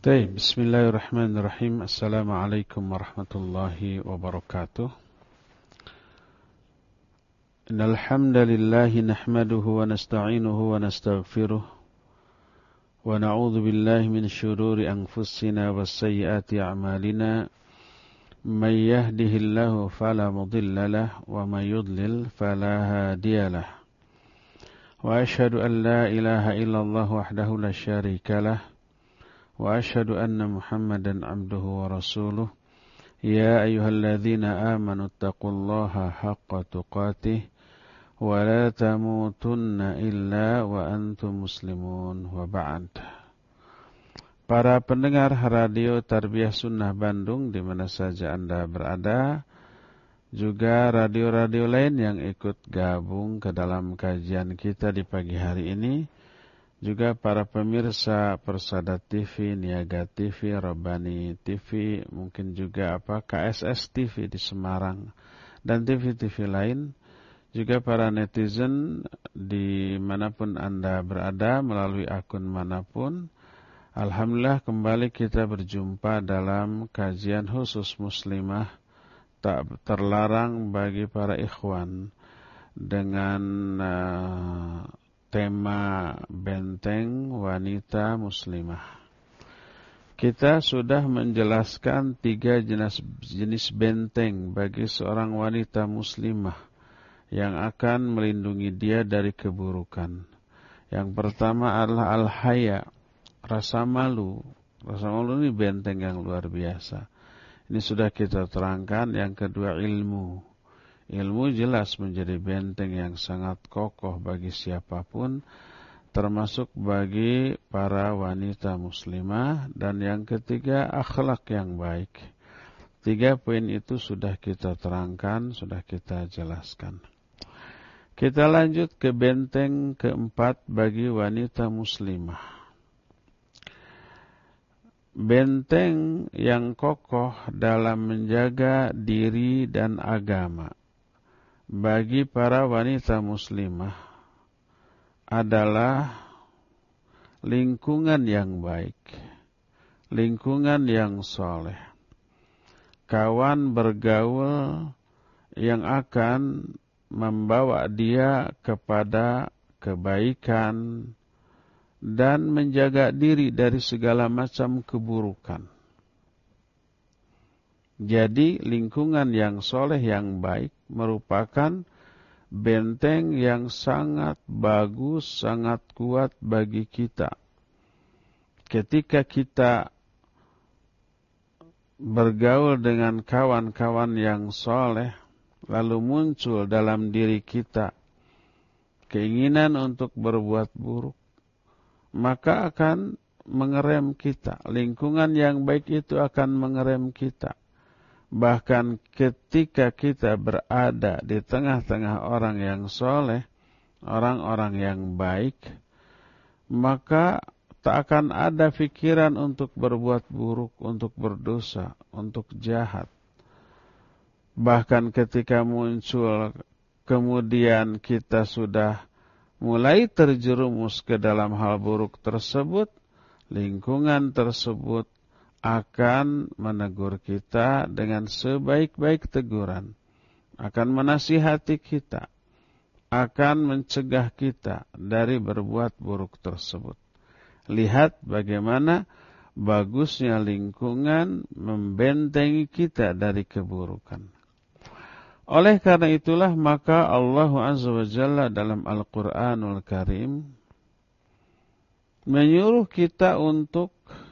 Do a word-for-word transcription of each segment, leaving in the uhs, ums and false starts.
Baik, bismillahirrahmanirrahim. Assalamualaikum warahmatullahi wabarakatuh. Innal hamdalillah nahmaduhu wa nasta'inuhu wa nastaghfiruh wa na'udzu billahi min shururi anfusina was sayyiati a'malina. May yahdihillahu fala mudilla lahu wa may yudlil fala hadiya lahu. Wa asyhadu an la ilaha illallah wahdahu la syarika lahu. Wa asyhadu anna Muhammadan abduhu wa rasuluh. Ya ayyuhalladzina amanu taqullaha haqqa tuqatih wa la tamutunna illa wa antum muslimun wa ba'd. Para pendengar radio Tarbiyah Sunnah Bandung di mana saja Anda berada, juga radio-radio lain yang ikut gabung ke dalam kajian kita di pagi hari ini, juga para pemirsa Persada T V, Niaga T V, Rabbani T V, mungkin juga apa K S S T V di Semarang dan T V-T V lain, juga para netizen dimanapun Anda berada melalui akun manapun. Alhamdulillah kembali kita berjumpa dalam kajian khusus muslimah tak terlarang bagi para ikhwan dengan uh, tema benteng wanita muslimah. Kita sudah menjelaskan tiga jenis, jenis benteng bagi seorang wanita muslimah yang akan melindungi dia dari keburukan. Yang pertama adalah al-haya, rasa malu. Rasa malu ini benteng yang luar biasa. Ini sudah kita terangkan. Yang kedua ilmu. Ilmu jelas menjadi benteng yang sangat kokoh bagi siapapun, termasuk bagi para wanita muslimah. Dan yang ketiga, akhlak yang baik. Tiga poin itu sudah kita terangkan, sudah kita jelaskan. Kita lanjut ke benteng keempat bagi wanita muslimah. Benteng yang kokoh dalam menjaga diri dan agama bagi para wanita muslimah adalah lingkungan yang baik, lingkungan yang soleh, kawan bergaul yang akan membawa dia kepada kebaikan dan menjaga diri dari segala macam keburukan. Jadi lingkungan yang soleh yang baik merupakan benteng yang sangat bagus, sangat kuat bagi kita. Ketika kita bergaul dengan kawan-kawan yang soleh, lalu muncul dalam diri kita keinginan untuk berbuat buruk, maka akan mengerem kita. Lingkungan yang baik itu akan mengerem kita. Bahkan ketika kita berada di tengah-tengah orang yang soleh, orang-orang yang baik, maka tak akan ada pikiran untuk berbuat buruk, untuk berdosa, untuk jahat. Bahkan ketika muncul kemudian kita sudah mulai terjerumus ke dalam hal buruk tersebut, lingkungan tersebut akan menegur kita dengan sebaik-baik teguran, akan menasihati kita, akan mencegah kita dari berbuat buruk tersebut. Lihat bagaimana bagusnya lingkungan membentengi kita dari keburukan. Oleh karena itulah maka Allah Azza wa Jalla dalam Al-Quranul Karim menyuruh kita untuk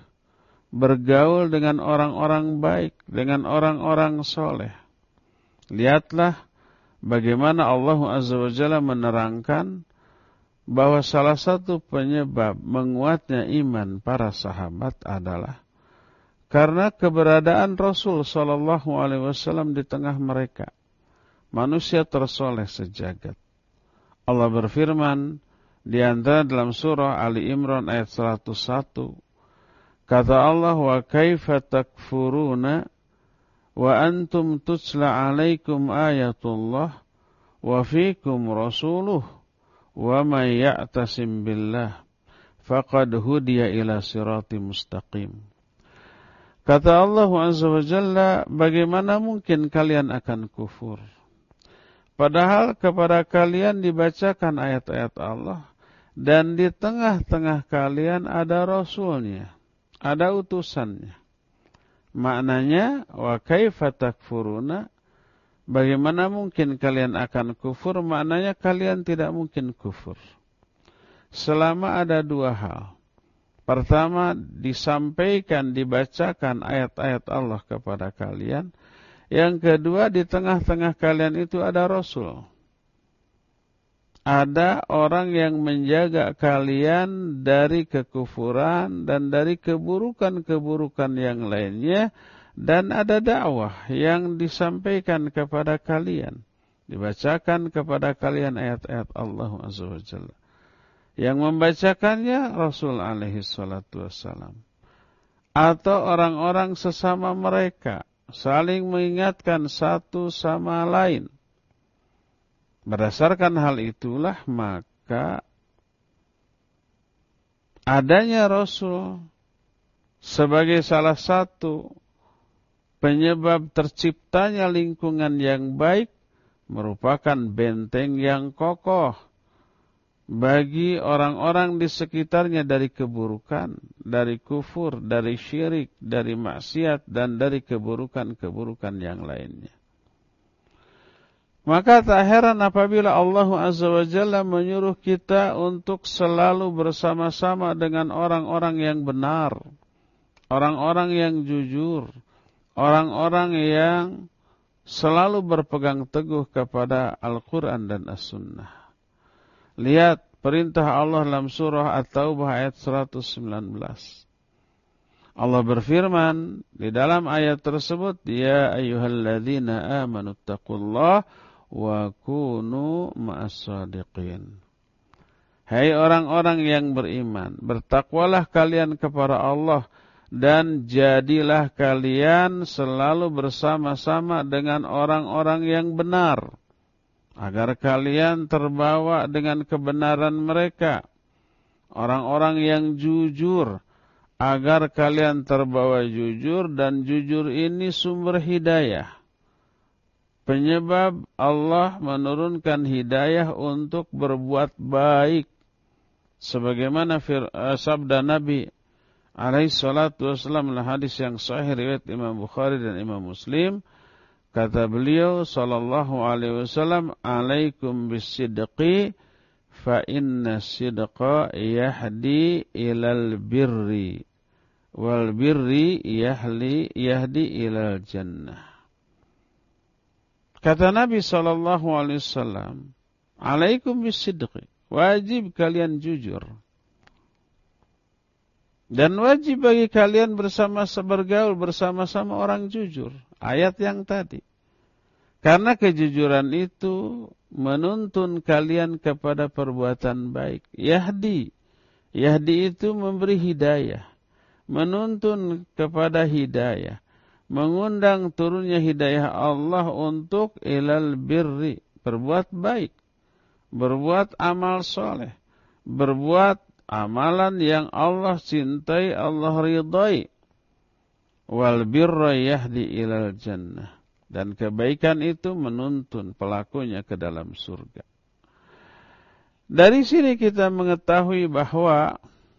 bergaul dengan orang-orang baik, dengan orang-orang soleh. Lihatlah bagaimana Allah Azza wa Jalla menerangkan bahwa salah satu penyebab menguatnya iman para sahabat adalah karena keberadaan Rasul Sallallahu Alaihi Wasallam di tengah mereka, manusia tersoleh sejagat. Allah berfirman di antara dalam surah Ali Imran ayat seratus satu. Kata Allah, wa kaifa takfuruna wa antum tutla alaikum ayatullah wa fikum rasuluh wa man ya'tasim billah faqad hudiya ila siratim mustaqim. Kata Allah Azza wa Jalla, bagaimana mungkin kalian akan kufur? Padahal kepada kalian dibacakan ayat-ayat Allah, dan di tengah-tengah kalian ada Rasulnya, ada utusannya. Maknanya, wa kaifa takfuruna, bagaimana mungkin kalian akan kufur? Maknanya kalian tidak mungkin kufur selama ada dua hal. Pertama, disampaikan, dibacakan ayat-ayat Allah kepada kalian. Yang kedua, di tengah-tengah kalian itu ada Rasul. Ada orang yang menjaga kalian dari kekufuran dan dari keburukan-keburukan yang lainnya. Dan ada dakwah yang disampaikan kepada kalian. Dibacakan kepada kalian ayat-ayat Allah Azza wa Jalla. Yang membacakannya Rasul alaihi salatu wassalam. Atau orang-orang sesama mereka. Saling mengingatkan satu sama lain. Berdasarkan hal itulah maka adanya Rasul sebagai salah satu penyebab terciptanya lingkungan yang baik merupakan benteng yang kokoh bagi orang-orang di sekitarnya dari keburukan, dari kufur, dari syirik, dari maksiat, dan dari keburukan-keburukan yang lainnya. Maka tak heran apabila Allah Azza wa Jalla menyuruh kita untuk selalu bersama-sama dengan orang-orang yang benar, orang-orang yang jujur, orang-orang yang selalu berpegang teguh kepada Al-Quran dan As-Sunnah. Lihat perintah Allah dalam surah At-Taubah ayat seratus sembilan belas. Allah berfirman di dalam ayat tersebut, ya ayyuhalladzina amanu taqullaha wa kunu ma'as-shadiqin. Hai orang-orang yang beriman, bertakwalah kalian kepada Allah dan jadilah kalian selalu bersama-sama dengan orang-orang yang benar, agar kalian terbawa dengan kebenaran mereka. Orang-orang yang jujur, agar kalian terbawa jujur, dan jujur ini sumber hidayah. Penyebab Allah menurunkan hidayah untuk berbuat baik. Sebagaimana sabda Nabi alaihi salatu wassalam dalam hadis yang sahih riwayat Imam Bukhari dan Imam Muslim. Kata beliau sallallahu alaihi wasallam, alaikum bisidqi fa inna sidqa yahdi ilal birri wal birri yahli yahdi ilal jannah. Kata Nabi sallallahu alaihi wasallam, alaikum bisidqi, wajib kalian jujur. Dan wajib bagi kalian bersama bergaul bersama-sama orang jujur. Ayat yang tadi. Karena kejujuran itu menuntun kalian kepada perbuatan baik. Yahdi. Yahdi itu memberi hidayah. Menuntun kepada hidayah. Mengundang turunnya hidayah Allah untuk ilal birri. Berbuat baik. Berbuat amal soleh. Berbuat amalan yang Allah cintai, Allah ridai. Wal birra yahdi ilal jannah. Dan kebaikan itu menuntun pelakunya ke dalam surga. Dari sini kita mengetahui bahwa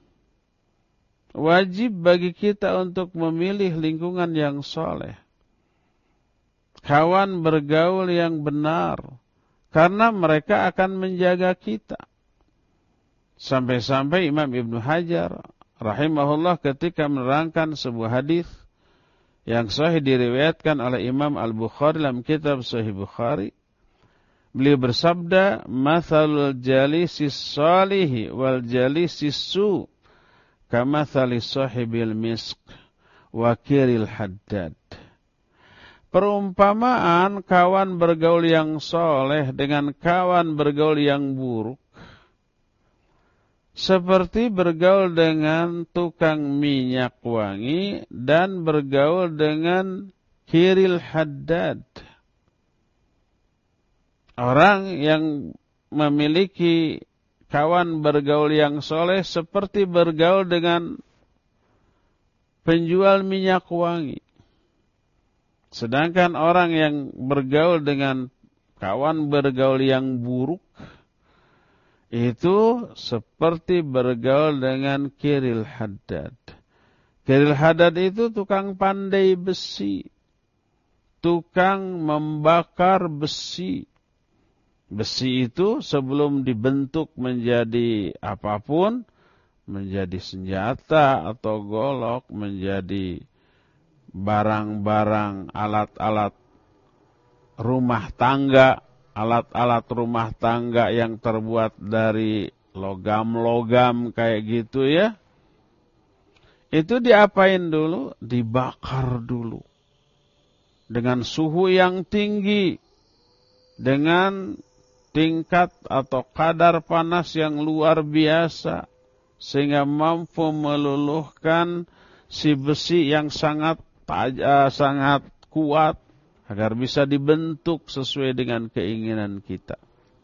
wajib bagi kita untuk memilih lingkungan yang soleh. Kawan bergaul yang benar. Karena mereka akan menjaga kita. Sampai-sampai Imam Ibnu Hajar rahimahullah ketika menerangkan sebuah hadis yang sahih diriwayatkan oleh Imam Al-Bukhari dalam kitab Sahih Bukhari, beliau bersabda, "Mathalul jalisis salihi wal jalisis su kamathali sahibil misk wa kiril haddad." Perumpamaan kawan bergaul yang soleh dengan kawan bergaul yang buruk seperti bergaul dengan tukang minyak wangi dan bergaul dengan kiril haddad. Orang yang memiliki kawan bergaul yang soleh seperti bergaul dengan penjual minyak wangi. Sedangkan orang yang bergaul dengan kawan bergaul yang buruk, itu seperti bergaul dengan Kiril Haddad. Kiril Haddad itu tukang pandai besi, tukang membakar besi. Besi itu sebelum dibentuk menjadi apapun, menjadi senjata atau golok, menjadi barang-barang alat-alat rumah tangga, alat-alat rumah tangga yang terbuat dari logam-logam kayak gitu ya. Itu diapain dulu? Dibakar dulu. Dengan suhu yang tinggi. Dengan tingkat atau kadar panas yang luar biasa. Sehingga mampu meluluhkan si besi yang sangat tajam, sangat kuat. Agar bisa dibentuk sesuai dengan keinginan kita.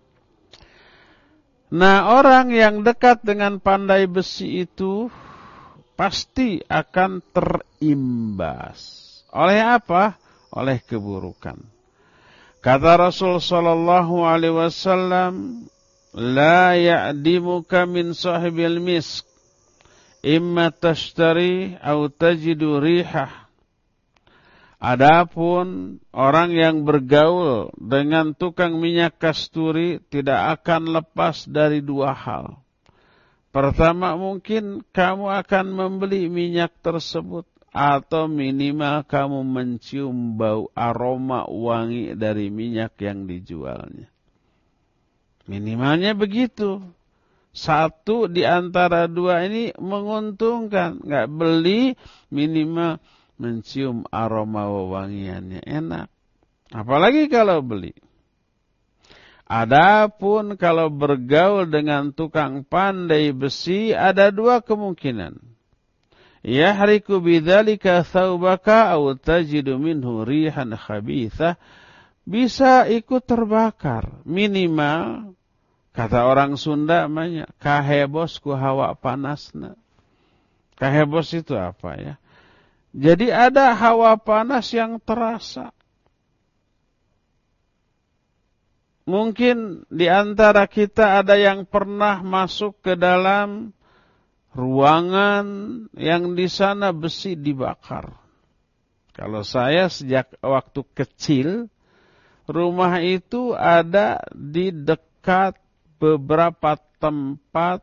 Nah, orang yang dekat dengan pandai besi itu pasti akan terimbas. Oleh apa? Oleh keburukan. Kata Rasul sallallahu alaihi wasallam, la ya'dimuka min sahibil misk, imma tashtari au tajidu rihah. Adapun orang yang bergaul dengan tukang minyak kasturi tidak akan lepas dari dua hal. Pertama, mungkin kamu akan membeli minyak tersebut atau minimal kamu mencium bau aroma wangi dari minyak yang dijualnya. Minimalnya begitu. Satu di antara dua ini menguntungkan. Nggak beli, minimal mencium aroma wangiannya enak. Apalagi kalau beli. Adapun kalau bergaul dengan tukang pandai besi, ada dua kemungkinan. Yahriku bidzalika thawbaka aw tajidu minhu rihan khabithah. Bisa ikut terbakar. Minimal, kata orang Sunda namanya, kahebos ku hawa panasna. Kahebos itu apa ya? Jadi ada hawa panas yang terasa. Mungkin di antara kita ada yang pernah masuk ke dalam ruangan yang di sana besi dibakar. Kalau saya sejak waktu kecil, rumah itu ada di dekat beberapa tempat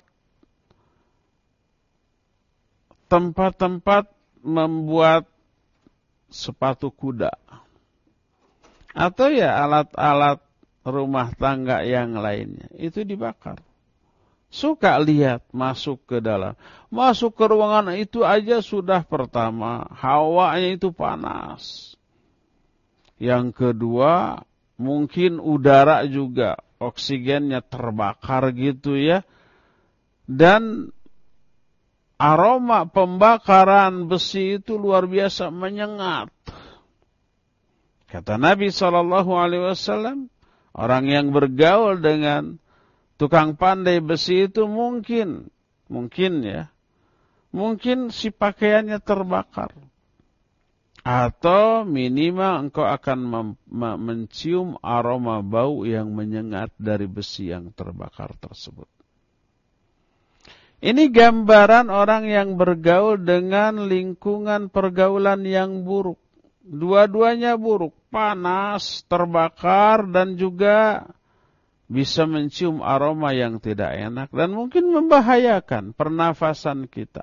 tempat-tempat membuat sepatu kuda. Atau ya alat-alat rumah tangga yang lainnya. Itu dibakar. Suka lihat masuk ke dalam. Masuk ke ruangan itu aja sudah pertama. Hawanya itu panas. Yang kedua, mungkin udara juga. Oksigennya terbakar gitu ya. Dan aroma pembakaran besi itu luar biasa menyengat. Kata Nabi shallallahu alaihi wasallam, orang yang bergaul dengan tukang pandai besi itu mungkin, mungkin ya, mungkin si pakaiannya terbakar. Atau minimal engkau akan mem- mencium aroma bau yang menyengat dari besi yang terbakar tersebut. Ini gambaran orang yang bergaul dengan lingkungan pergaulan yang buruk. Dua-duanya buruk, panas, terbakar, dan juga bisa mencium aroma yang tidak enak dan mungkin membahayakan pernafasan kita.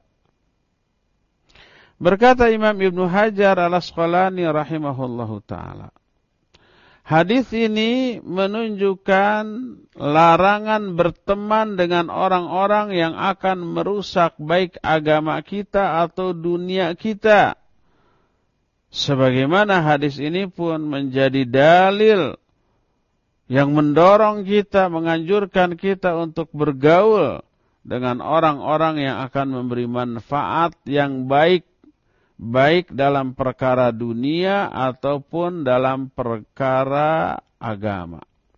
Berkata Imam Ibnu Hajar al-Asqalani rahimahullahu ta'ala, hadis ini menunjukkan larangan berteman dengan orang-orang yang akan merusak baik agama kita atau dunia kita. Sebagaimana hadis ini pun menjadi dalil yang mendorong kita, menganjurkan kita untuk bergaul dengan orang-orang yang akan memberi manfaat yang baik, baik dalam perkara dunia ataupun dalam perkara agama.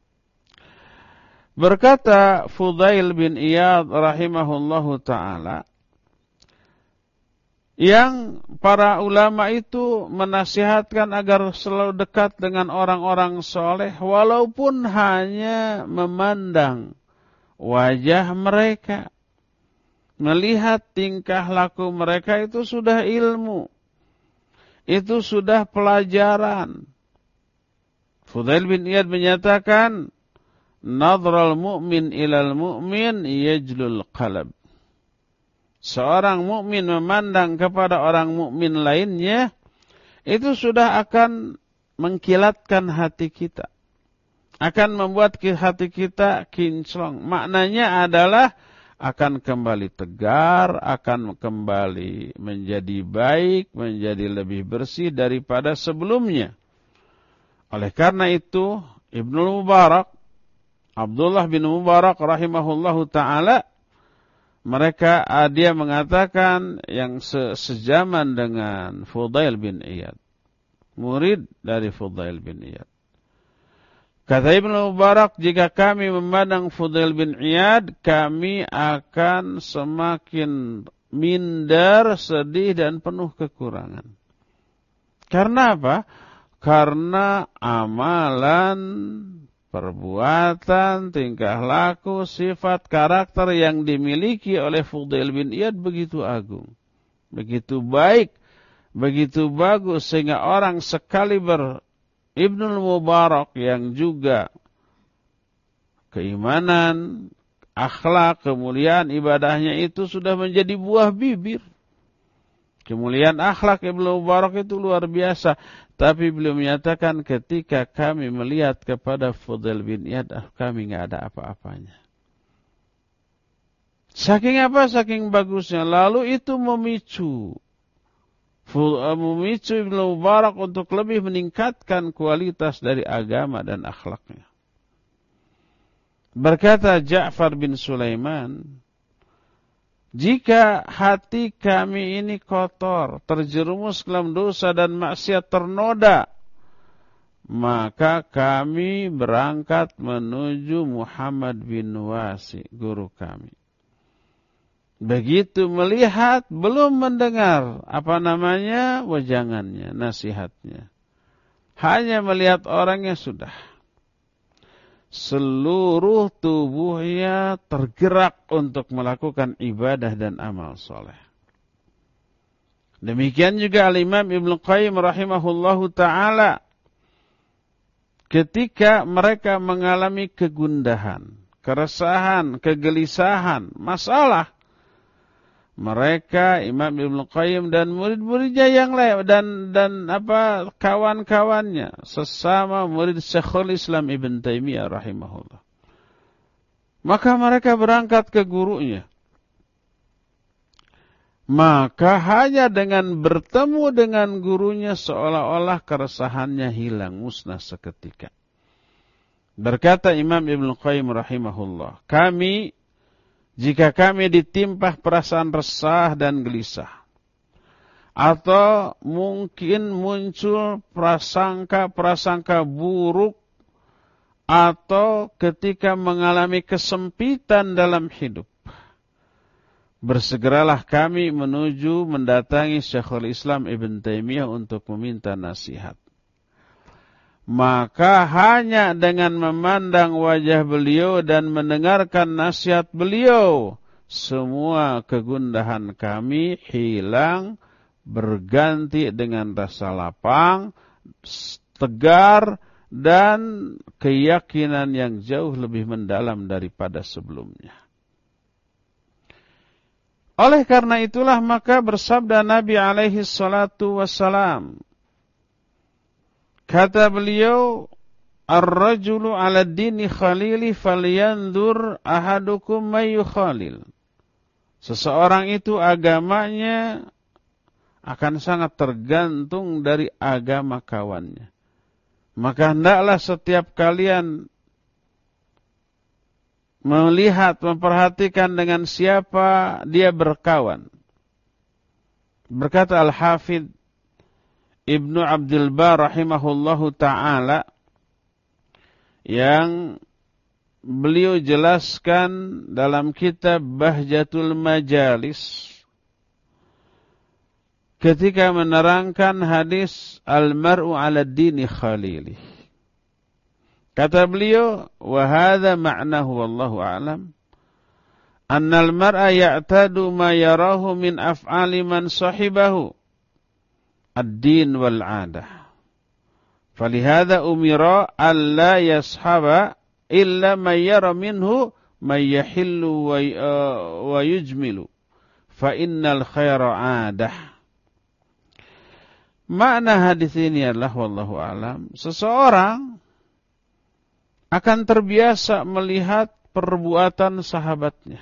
Berkata Fudail bin Iyad rahimahullahu ta'ala, yang para ulama itu menasihatkan agar selalu dekat dengan orang-orang soleh, walaupun hanya memandang wajah mereka, melihat tingkah laku mereka itu sudah ilmu, itu sudah pelajaran. Fudail bin Iyad menyatakan, nadral mu'min ilal mu'min yajlul qalb. Seorang mukmin memandang kepada orang mukmin lainnya, itu sudah akan mengkilatkan hati kita, akan membuat hati kita kinclong. Maknanya adalah akan kembali tegar, akan kembali menjadi baik, menjadi lebih bersih daripada sebelumnya. Oleh karena itu, Ibnu Mubarak, Abdullah bin Mubarak rahimahullahu ta'ala, mereka, dia mengatakan yang se sejaman dengan Fudail bin Iyad, murid dari Fudail bin Iyad. Kata Ibnu Mubarak, jika kami memandang Fudail bin Iyad, kami akan semakin minder, sedih, dan penuh kekurangan. Karena apa? Karena amalan, perbuatan, tingkah laku, sifat, karakter yang dimiliki oleh Fudail bin Iyad begitu agung, begitu baik, begitu bagus, sehingga orang sekaliber Ibnu Mubarak yang juga keimanan, akhlak, kemuliaan ibadahnya itu sudah menjadi buah bibir. Kemuliaan akhlak Ibnu Mubarak itu luar biasa. Tapi beliau menyatakan ketika kami melihat kepada Fudail bin Iyad, kami nggak ada apa-apanya. Saking apa? Saking bagusnya. Lalu itu memicu. Memicu Ibnu Mubarak untuk lebih meningkatkan kualitas dari agama dan akhlaknya. Berkata Ja'far bin Sulaiman, jika hati kami ini kotor, terjerumus dalam dosa dan maksiat, ternoda, maka kami berangkat menuju Muhammad bin Wasi, guru kami. Begitu melihat, belum mendengar apa namanya wejangannya, nasihatnya. Hanya melihat orangnya sudah. Seluruh tubuhnya tergerak untuk melakukan ibadah dan amal soleh. Demikian juga Al-Imam Ibnu Qayyim rahimahullahu ta'ala. Ketika mereka mengalami kegundahan, keresahan, kegelisahan, masalah, mereka Imam Ibnu Qayyim dan murid-muridnya yang lain dan dan apa kawan-kawannya, sesama murid Syekhul Islam Ibn Taimiyah rahimahullah, maka mereka berangkat ke gurunya. Maka hanya dengan bertemu dengan gurunya seolah-olah keresahannya hilang, musnah seketika. Berkata Imam Ibnu Qayyim rahimahullah, kami jika kami ditimpa perasaan resah dan gelisah, atau mungkin muncul prasangka-prasangka buruk, atau ketika mengalami kesempitan dalam hidup, bersegeralah kami menuju mendatangi Syekhul Islam Ibn Taimiyah untuk meminta nasihat. Maka hanya dengan memandang wajah beliau dan mendengarkan nasihat beliau, semua kegundahan kami hilang, berganti dengan rasa lapang, tegar, dan keyakinan yang jauh lebih mendalam daripada sebelumnya. Oleh karena itulah maka bersabda Nabi alaihi salatu wassalam, kata beliau, ar-rajulu ala dini khalili falyanzur ahadukum may yukhalil. Seseorang itu agamanya akan sangat tergantung dari agama kawannya. Maka hendaklah setiap kalian melihat, memperhatikan dengan siapa dia berkawan. Berkata Al-Hafidh Ibnu Abdul Bar rahimahullahu ta'ala, yang beliau jelaskan dalam kitab Bahjatul Majalis, ketika menerangkan hadis al-mar'u 'ala dini khalilih. Kata beliau, wa hadza ma'nahu wallahu a'lam, annal mar'a ya'tadu ma yarahu min af'ali man sahibahu ad-din wal 'adah. Falihadza umira alla yashaba illa man yara minhu man yahillu wa yujmilu fa innal khaira 'adah. Makna hadis ini adalah wallahu a'lam, seseorang akan terbiasa melihat perbuatan sahabatnya,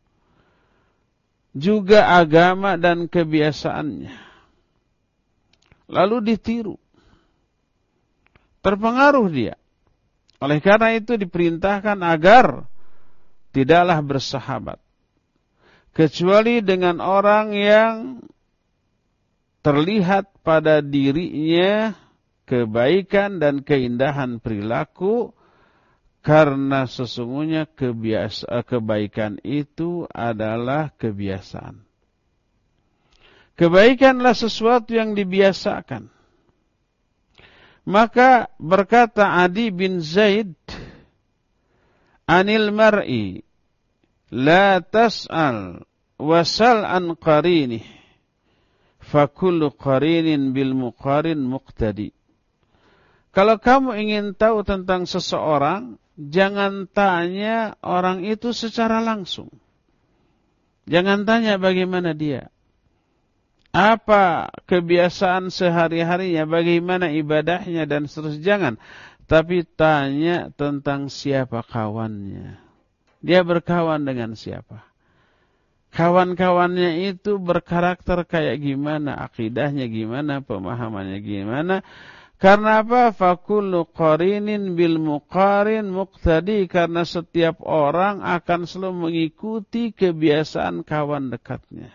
juga agama dan kebiasaannya, lalu ditiru, terpengaruh dia. Oleh karena itu diperintahkan agar tidaklah bersahabat kecuali dengan orang yang terlihat pada dirinya kebaikan dan keindahan perilaku, karena sesungguhnya kebiasa, kebaikan itu adalah kebiasaan. Kebaikanlah sesuatu yang dibiasakan. Maka berkata Adi bin Zaid, anil mar'i la tas'al wasal an qarinih, fakullu qarinin bil muqarin muqtadi. Kalau kamu ingin tahu tentang seseorang, jangan tanya orang itu secara langsung. Jangan tanya bagaimana dia, apa kebiasaan sehari-harinya, bagaimana ibadahnya dan seterusnya. Jangan. Tapi tanya tentang siapa kawannya. Dia berkawan dengan siapa. Kawan-kawannya itu berkarakter kayak gimana, akidahnya gimana, pemahamannya gimana. Karena apa? Fakullu qarinin bil muqarin muqtadi. Karena setiap orang akan selalu mengikuti kebiasaan kawan dekatnya.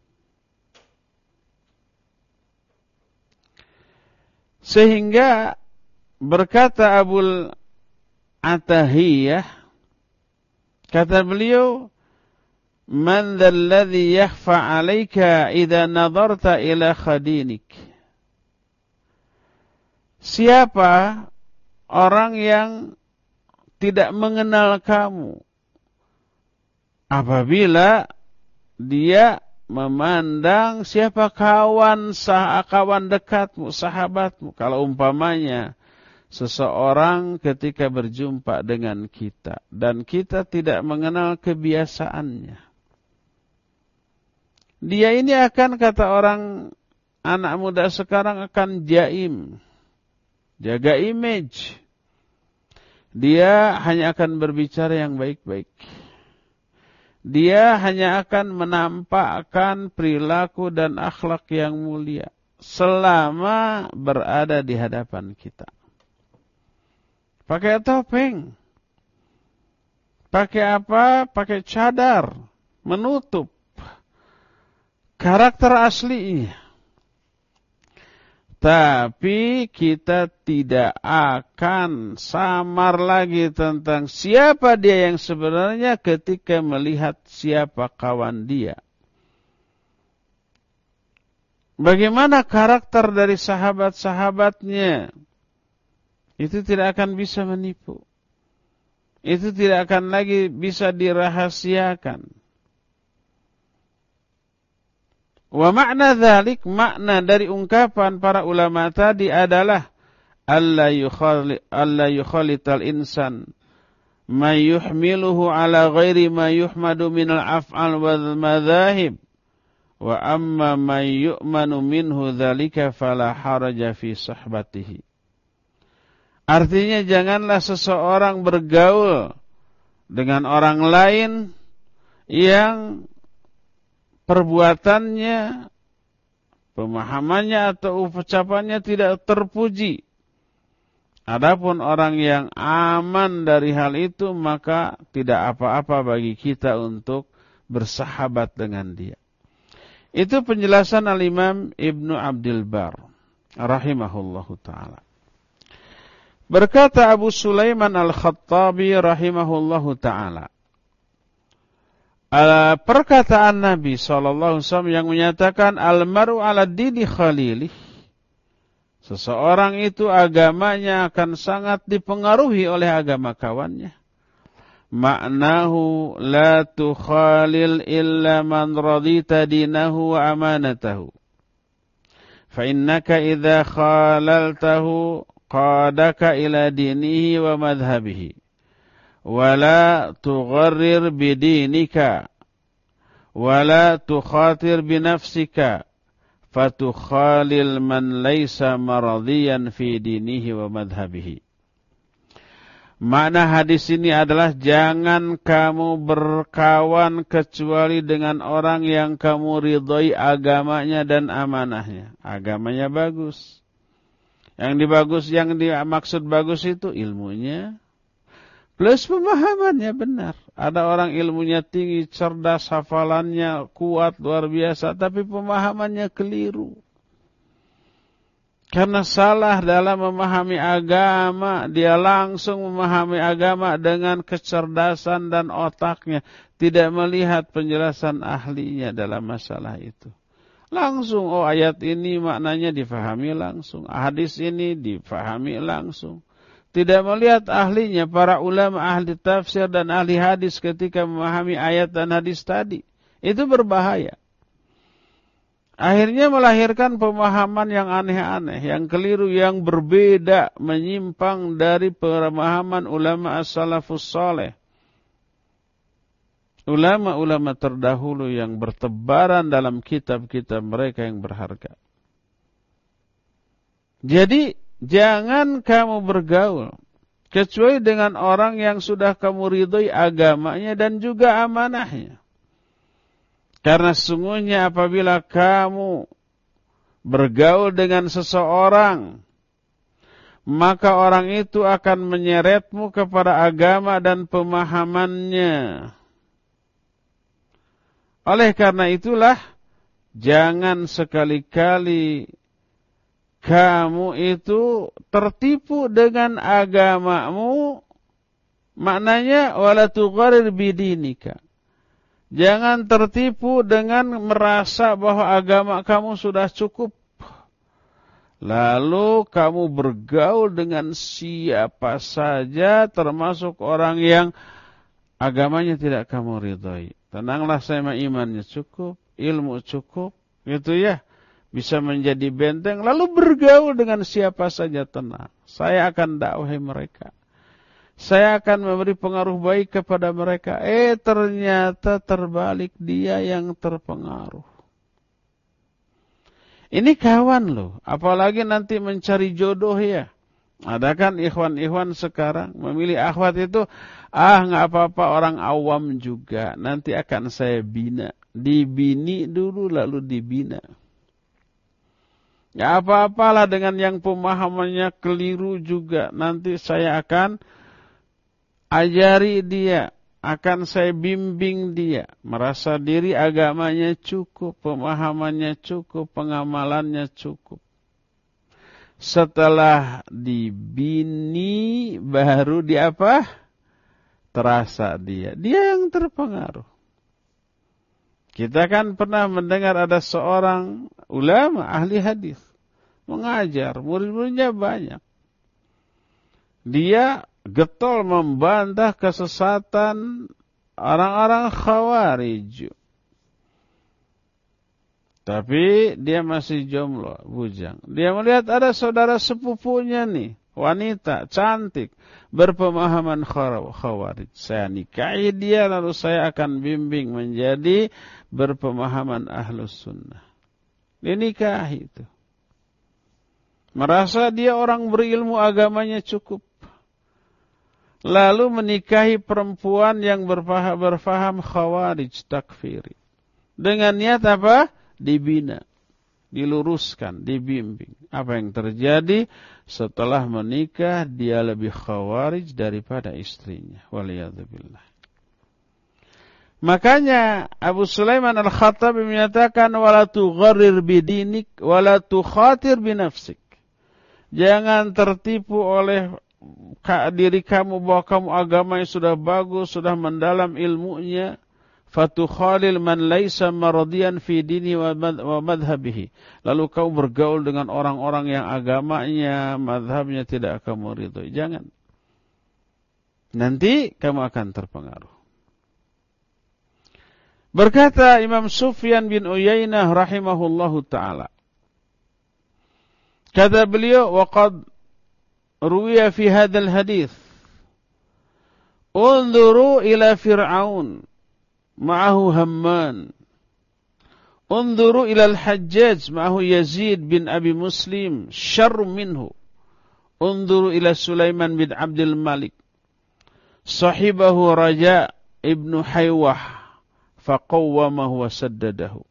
Sehingga berkata Abul Atahiyah, kata beliau, man dzalladzi yakhfa 'alaika idza nadarta ila khadinik. Siapa orang yang tidak mengenal kamu apabila dia memandang siapa kawan sah kawan dekatmu, sahabatmu. Kalau umpamanya seseorang ketika berjumpa dengan kita dan kita tidak mengenal kebiasaannya, dia ini akan, kata orang anak muda sekarang, akan jaim, jaga image. Dia hanya akan berbicara yang baik-baik. Dia hanya akan menampakkan perilaku dan akhlak yang mulia selama berada di hadapan kita. Pakai topeng, pakai apa? Pakai cadar, menutup karakter aslinya. Tapi kita tidak akan samar lagi tentang siapa dia yang sebenarnya ketika melihat siapa kawan dia. Bagaimana karakter dari sahabat-sahabatnya, itu tidak akan bisa menipu. Itu tidak akan lagi bisa dirahasiakan. Wa makna dzalik, makna dari ungkapan para ulama tadi adalah alla yukhali alla yukhalital insan ma yuhmiluhu ala ghairi ma yuhmadu minal af'al wal madzahib wa amma ma yu'manu minhu dzalika fala haraja fi sahbatihi. Artinya janganlah seseorang bergaul dengan orang lain yang perbuatannya, pemahamannya atau ucapannya tidak terpuji. Adapun orang yang aman dari hal itu, maka tidak apa-apa bagi kita untuk bersahabat dengan dia. Itu penjelasan Al-Imam Ibnu Abdul Bar rahimahullahu ta'ala. Berkata Abu Sulaiman Al-Khattabi rahimahullahu ta'ala, Uh, perkataan Nabi shallallahu alaihi wasallam yang menyatakan al-mar'u ala dini khalilih. Seseorang itu agamanya akan sangat dipengaruhi oleh agama kawannya. Ma'nahu la tukhalil illa man radita dinahu wa amanatahu. Fa innaka idza khalaltahu qadaka ila dinihi wa madhhabihi. ولا تغرر بدينك ولا تخاطر بنفسك فتخالل من ليس مرضيا في دينه ومذهبه. Makna hadis ini adalah jangan kamu berkawan kecuali dengan orang yang kamu ridhoi agamanya dan amanahnya. Agamanya bagus. Yang dibagus, yang dimaksud bagus itu ilmunya plus pemahamannya benar. Ada orang ilmunya tinggi, cerdas, hafalannya kuat, luar biasa, tapi pemahamannya keliru. Karena salah dalam memahami agama, dia langsung memahami agama dengan kecerdasan dan otaknya. Tidak melihat penjelasan ahlinya dalam masalah itu. Langsung, oh ayat ini maknanya difahami langsung. Hadis ini difahami langsung. Tidak melihat ahlinya, para ulama ahli tafsir dan ahli hadis ketika memahami ayat dan hadis tadi. Itu berbahaya. Akhirnya melahirkan pemahaman yang aneh-aneh, yang keliru, yang berbeda, menyimpang dari pemahaman ulama as-salafus saleh. Ulama-ulama terdahulu yang bertebaran dalam kitab-kitab mereka yang berharga. Jadi, jangan kamu bergaul kecuali dengan orang yang sudah kamu ridhoi agamanya dan juga amanahnya. Karena sesungguhnya apabila kamu bergaul dengan seseorang, maka orang itu akan menyeretmu kepada agama dan pemahamannya. Oleh karena itulah, jangan sekali-kali kamu itu tertipu dengan agamamu, maknanya wala tugharir bidinika. Jangan tertipu dengan merasa bahwa agama kamu sudah cukup. Lalu kamu bergaul dengan siapa saja, termasuk orang yang agamanya tidak kamu ridhai. Tenanglah, saya mah imannya cukup, ilmu cukup, gitu ya. Bisa menjadi benteng, lalu bergaul dengan siapa saja, tenang. Saya akan dakwahi mereka. Saya akan memberi pengaruh baik kepada mereka. Eh, ternyata terbalik, dia yang terpengaruh. Ini kawan loh, apalagi nanti mencari jodoh ya. Ada kan ikhwan-ikhwan sekarang memilih akhwat itu, ah nggak apa-apa orang awam juga, nanti akan saya bina. Dibini dulu lalu dibina. Ya apa-apalah dengan yang pemahamannya keliru juga. Nanti saya akan ajari dia. Akan saya bimbing dia. Merasa diri agamanya cukup. Pemahamannya cukup. Pengamalannya cukup. Setelah dibini baru di apa? Terasa dia. Dia yang terpengaruh. Kita kan pernah mendengar ada seorang ulama ahli hadis mengajar, murid-muridnya banyak. Dia getol membantah kesesatan orang-orang Khawarij. Tapi dia masih jomblo, bujang. Dia melihat ada saudara sepupunya nih, wanita cantik, berpemahaman Khawarij. Saya nikahi dia lalu saya akan bimbing menjadi berpemahaman Ahlus Sunnah. Dinikahi itu. Merasa dia orang berilmu, agamanya cukup. Lalu menikahi perempuan yang berfaham, berfaham Khawarij, takfiri. Dengan niat apa? Dibina, diluruskan, dibimbing. Apa yang terjadi? Setelah menikah, dia lebih Khawarij daripada istrinya. Waliyadzubillah. Makanya Abu Sulaiman Al-Khattabi menyatakan wala tugharrir bidinik wala tukhatir binafsik. Jangan tertipu oleh diri kamu bahwa kamu agamanya sudah bagus, sudah mendalam ilmunya. fatukhalil man laisa maradiyan fi dini wa madhhabihi. Lalu kau bergaul dengan orang-orang yang agamanya, madhabnya tidak kamu ridhoi. Jangan. Nanti kamu akan terpengaruh. Berkata Imam Sufyan bin Uyainah rahimahullahu ta'ala. Kata beliau, waqad ruwiya fi hadzal hadits. Unzuru ila Fir'aun ma'ahu Hamman. Unzuru ila al-Hajjaj ma'ahu Yazid bin Abi Muslim syarr minhu. Unzuru ila Sulaiman bin Abdul Malik. Sahibahu Raja ibnu Haywah. Faqawwamahu wa saddadahu.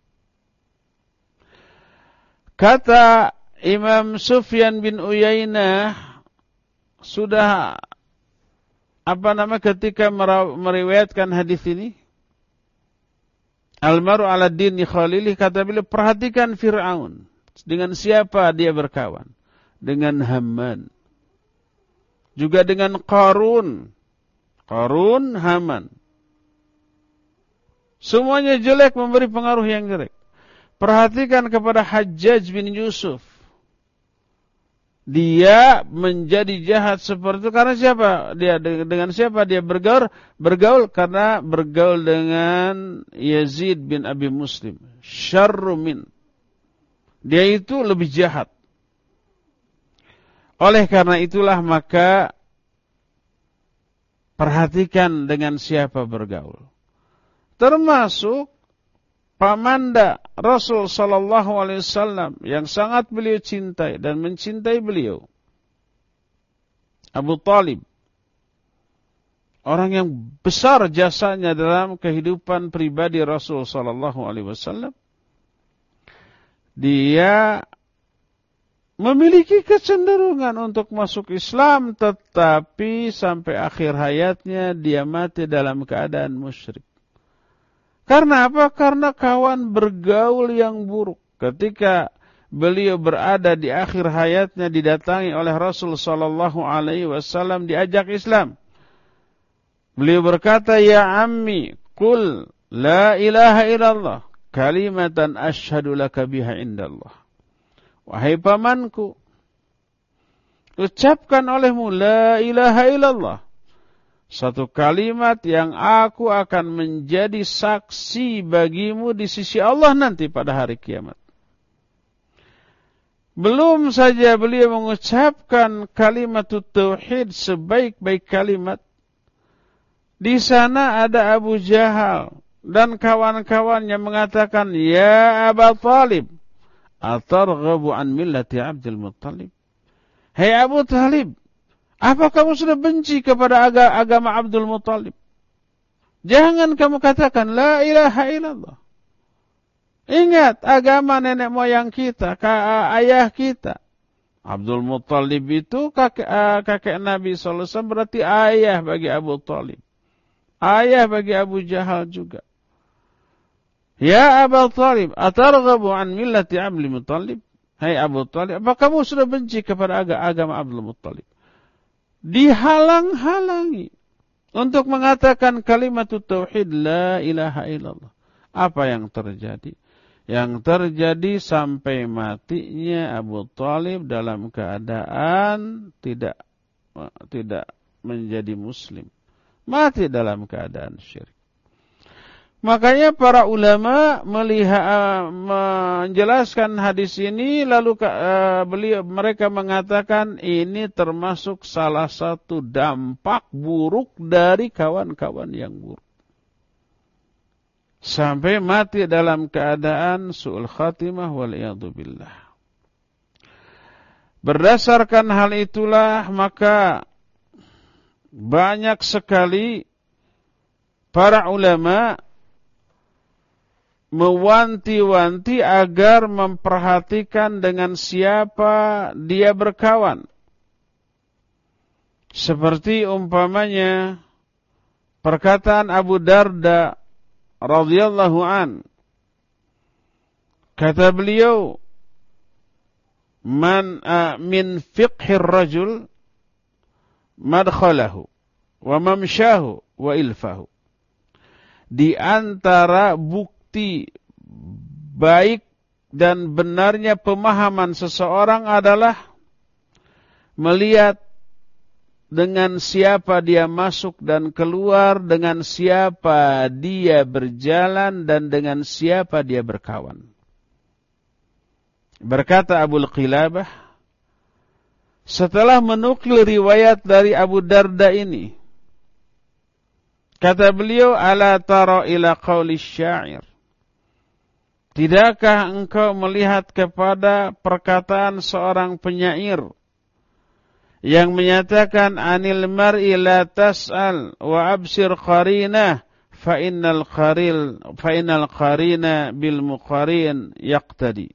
Kata Imam Sufyan bin Uyainah sudah apa nama ketika meriwayatkan hadis ini, Al-maru ala dini khalili, kata beliau, perhatikan Fir'aun. Dengan siapa dia berkawan? Dengan Haman. Juga dengan Qarun. Qarun, Haman. Semuanya jelek, memberi pengaruh yang jelek. Perhatikan kepada Hajjaj bin Yusuf. Dia menjadi jahat seperti itu karena siapa? Dia dengan siapa dia bergaul? Bergaul karena bergaul dengan Yazid bin Abi Muslim. Syarru min. Dia itu lebih jahat. Oleh karena itulah maka perhatikan dengan siapa bergaul. Termasuk pamanda Rasul sallallahu alaihi wasallam yang sangat beliau cintai dan mencintai beliau, Abu Talib. Orang yang besar jasanya dalam kehidupan pribadi Rasul sallallahu alaihi wasallam. Dia memiliki kecenderungan untuk masuk Islam, tetapi sampai akhir hayatnya dia mati dalam keadaan musyrik. Karena apa? Karena kawan bergaul yang buruk. Ketika beliau berada di akhir hayatnya didatangi oleh Rasul sallallahu alaihi wasallam diajak Islam. Beliau berkata, "Ya ammi, qul la ilaha illallah, kalimatan asyhadu laka biha indallah." Wahai pamanku, ucapkan olehmu la ilaha illallah, satu kalimat yang aku akan menjadi saksi bagimu di sisi Allah nanti pada hari kiamat. Belum saja beliau mengucapkan kalimat tauhid sebaik-baik kalimat, di sana ada Abu Jahal dan kawan-kawannya mengatakan, "Ya Aba Talib, atarghabu an millati Abdul Muttalib?" Hai Abu Talib, apa kamu sudah benci kepada agama Abdul Muttalib? Jangan kamu katakan la ilaha illallah. Ingat agama nenek moyang kita, ayah kita. Abdul Muttalib itu kakek, kakek Nabi sallallahu alaihi wasallam, berarti ayah bagi Abu Talib. Ayah bagi Abu Jahal juga. Ya Abu Talib, atarghabu an millati Abdul Muttalib? Hai Abu Talib, apa kamu sudah benci kepada agama Abdul Muttalib? Dihalang-halangi untuk mengatakan kalimat tauhid la ilaha illallah. Apa yang terjadi? Yang terjadi sampai matinya Abu Talib dalam keadaan tidak tidak menjadi muslim. Mati dalam keadaan syirik. Makanya para ulama melihat menjelaskan hadis ini, lalu uh, beliau mereka mengatakan ini termasuk salah satu dampak buruk dari kawan-kawan yang buruk. Sampai mati dalam keadaan su'ul khatimah wal iyadu billah. Berdasarkan hal itulah maka banyak sekali para ulama mewanti-wanti agar memperhatikan dengan siapa dia berkawan. Seperti umpamanya perkataan Abu Darda radhiyallahu an. Kata beliau, "Man uh, min fiqhir rajul madkhalahu wa mamshahu wa ilfahu." di antara bukti baik dan benarnya pemahaman seseorang adalah melihat dengan siapa dia masuk dan keluar, dengan siapa dia berjalan, dan dengan siapa dia berkawan. Berkata Abu Qilabah, setelah menukil riwayat dari Abu Darda ini, kata beliau, ala tara ila qauli syair. Tidakkah engkau melihat kepada perkataan seorang penyair yang menyatakan anil mar'i la tas'al wa absir qarinah fa innal qaril fa innal qarina bil muqarin yaqtadi.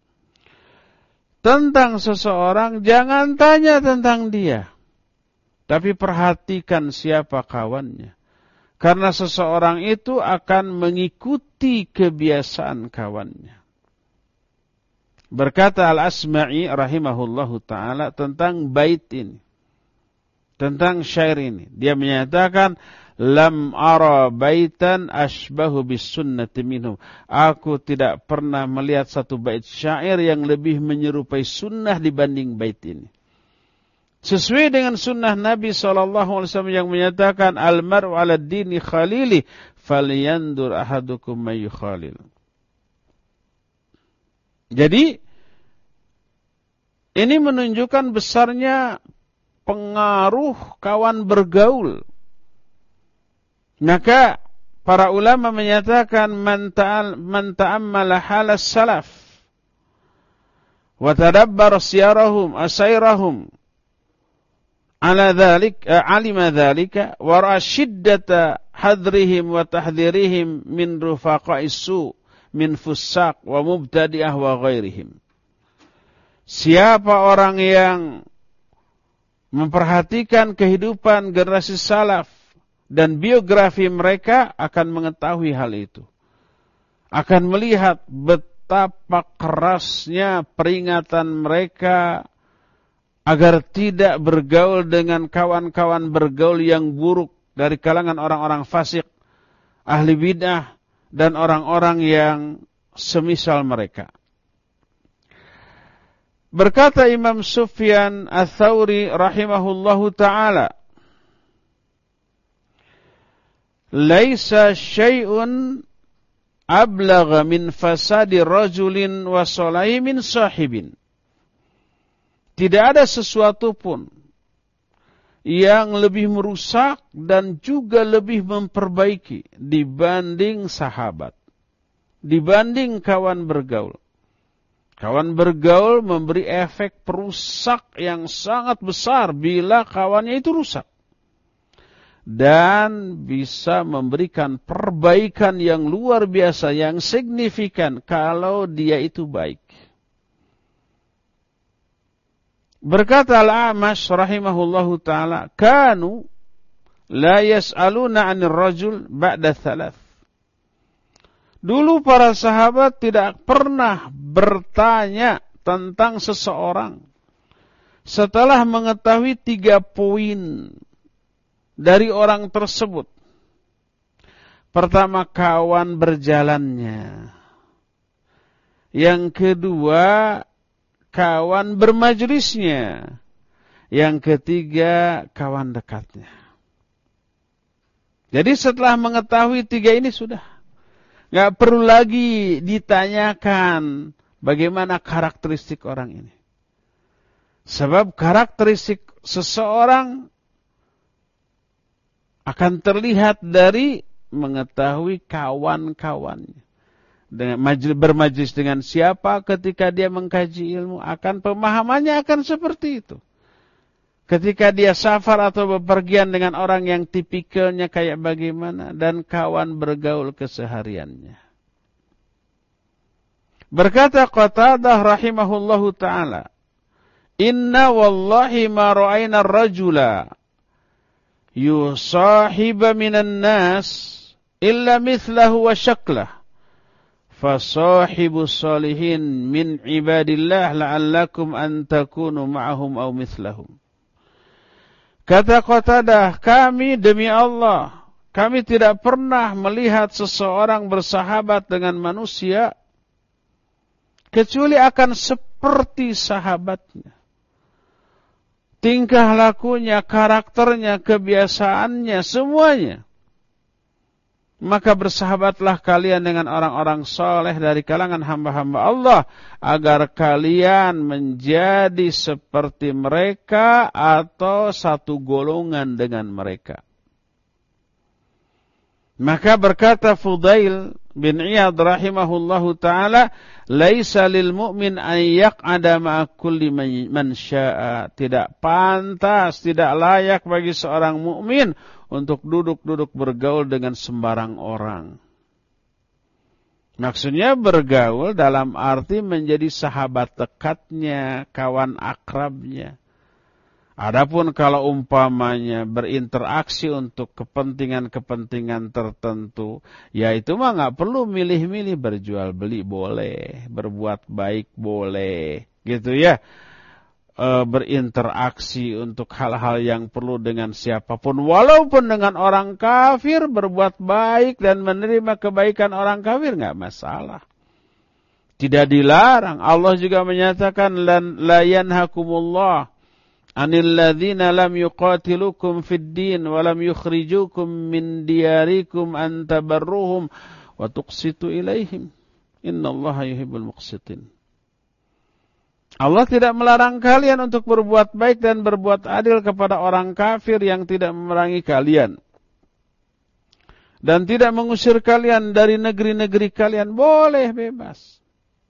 Tentang seseorang jangan tanya tentang dia, tapi perhatikan siapa kawannya. Karena seseorang itu akan mengikuti kebiasaan kawannya. Berkata Al-Asma'i rahimahullahu ta'ala tentang bait ini, tentang syair ini. Dia menyatakan, lam ara baitan ashbahu bis sunnati minhu. Aku tidak pernah melihat satu bait syair yang lebih menyerupai sunnah dibanding bait ini. Sesuai dengan sunnah Nabi shallallahu alaihi wasallam yang menyatakan, al-mar'u ala dini khalili, falyandur ahadukum may yukhalil. Jadi, ini menunjukkan besarnya pengaruh kawan bergaul. Maka, para ulama menyatakan, man ta'ammala halas salaf, wa tadabbar siyarahum, asairahum, ala dhalik, alima dhalika, wa ra'a shiddata hadrihim wa tahdhirihim min rufaqa'is su' min fussaq wa mubtadi'ah wa ghairihim. Siapa orang yang memperhatikan kehidupan generasi salaf dan biografi mereka akan mengetahui hal itu. Akan melihat betapa kerasnya peringatan mereka agar tidak bergaul dengan kawan-kawan bergaul yang buruk dari kalangan orang-orang fasik, ahli bid'ah, dan orang-orang yang semisal mereka. Berkata Imam Sufyan Ats-Tsauri rahimahullahu ta'ala, laisa syai'un ablagha min fasadi rajulin wa salahi min sahibin. Tidak ada sesuatu pun yang lebih merusak dan juga lebih memperbaiki dibanding sahabat, dibanding kawan bergaul. Kawan bergaul memberi efek perusak yang sangat besar bila kawannya itu rusak. Dan bisa memberikan perbaikan yang luar biasa, yang signifikan kalau dia itu baik. Berkata Al-A'mash rahimahullahu ta'ala, kanu la yas'aluna 'anil rajul ba'da thalath. Dulu para sahabat tidak pernah bertanya tentang seseorang setelah mengetahui tiga poin dari orang tersebut. Pertama, kawan berjalannya. Yang kedua, kawan bermajlisnya. Yang ketiga, kawan dekatnya. Jadi setelah mengetahui tiga ini sudah. Nggak perlu lagi ditanyakan bagaimana karakteristik orang ini. Sebab karakteristik seseorang akan terlihat dari mengetahui kawan-kawannya. Dengan majlis, bermajlis dengan siapa ketika dia mengkaji ilmu, akan pemahamannya akan seperti itu. Ketika dia safar atau bepergian dengan orang yang tipikalnya kayak bagaimana, dan kawan bergaul kesehariannya. Berkata Qatadah rahimahullahu ta'ala, inna wallahi ma ra'ayna ar-rajula yusahiba minan nas illa mithlahu wa syaklah. Fasahibu salihin min ibadillah la'allakum an takunu ma'ahum aw mithlahum. Kata Qatadah, kami demi Allah, Kami tidak pernah melihat seseorang bersahabat dengan manusia kecuali akan seperti sahabatnya. Tingkah lakunya, karakternya, kebiasaannya, semuanya. Maka bersahabatlah kalian dengan orang-orang soleh dari kalangan hamba-hamba Allah, agar kalian menjadi seperti mereka atau satu golongan dengan mereka. Maka berkata Fudail bin Iyad rahimahullahu ta'ala, laisa lil mu'min an yaq'ada ma'a kulli man sya'a. Tidak pantas, tidak layak bagi seorang mukmin untuk duduk-duduk bergaul dengan sembarang orang. Maksudnya bergaul dalam arti menjadi sahabat dekatnya, kawan akrabnya. Adapun kalau umpamanya berinteraksi untuk kepentingan-kepentingan tertentu, ya itu mah nggak perlu milih-milih, berjual beli boleh, berbuat baik boleh, gitu ya. E, berinteraksi untuk hal-hal yang perlu dengan siapapun, walaupun dengan orang kafir, berbuat baik dan menerima kebaikan orang kafir nggak masalah. Tidak dilarang. Allah juga menyatakan la yanhakumullah anil ladzina lam yuqatilukum fid din wa lam yukhrijukum min diyarikum an tabarruhum wa tuqsitu ilaihim innallaha yuhibbul muqsitin. Allah tidak melarang kalian untuk berbuat baik dan berbuat adil kepada orang kafir yang tidak memerangi kalian dan tidak mengusir kalian dari negeri-negeri kalian. Boleh, bebas.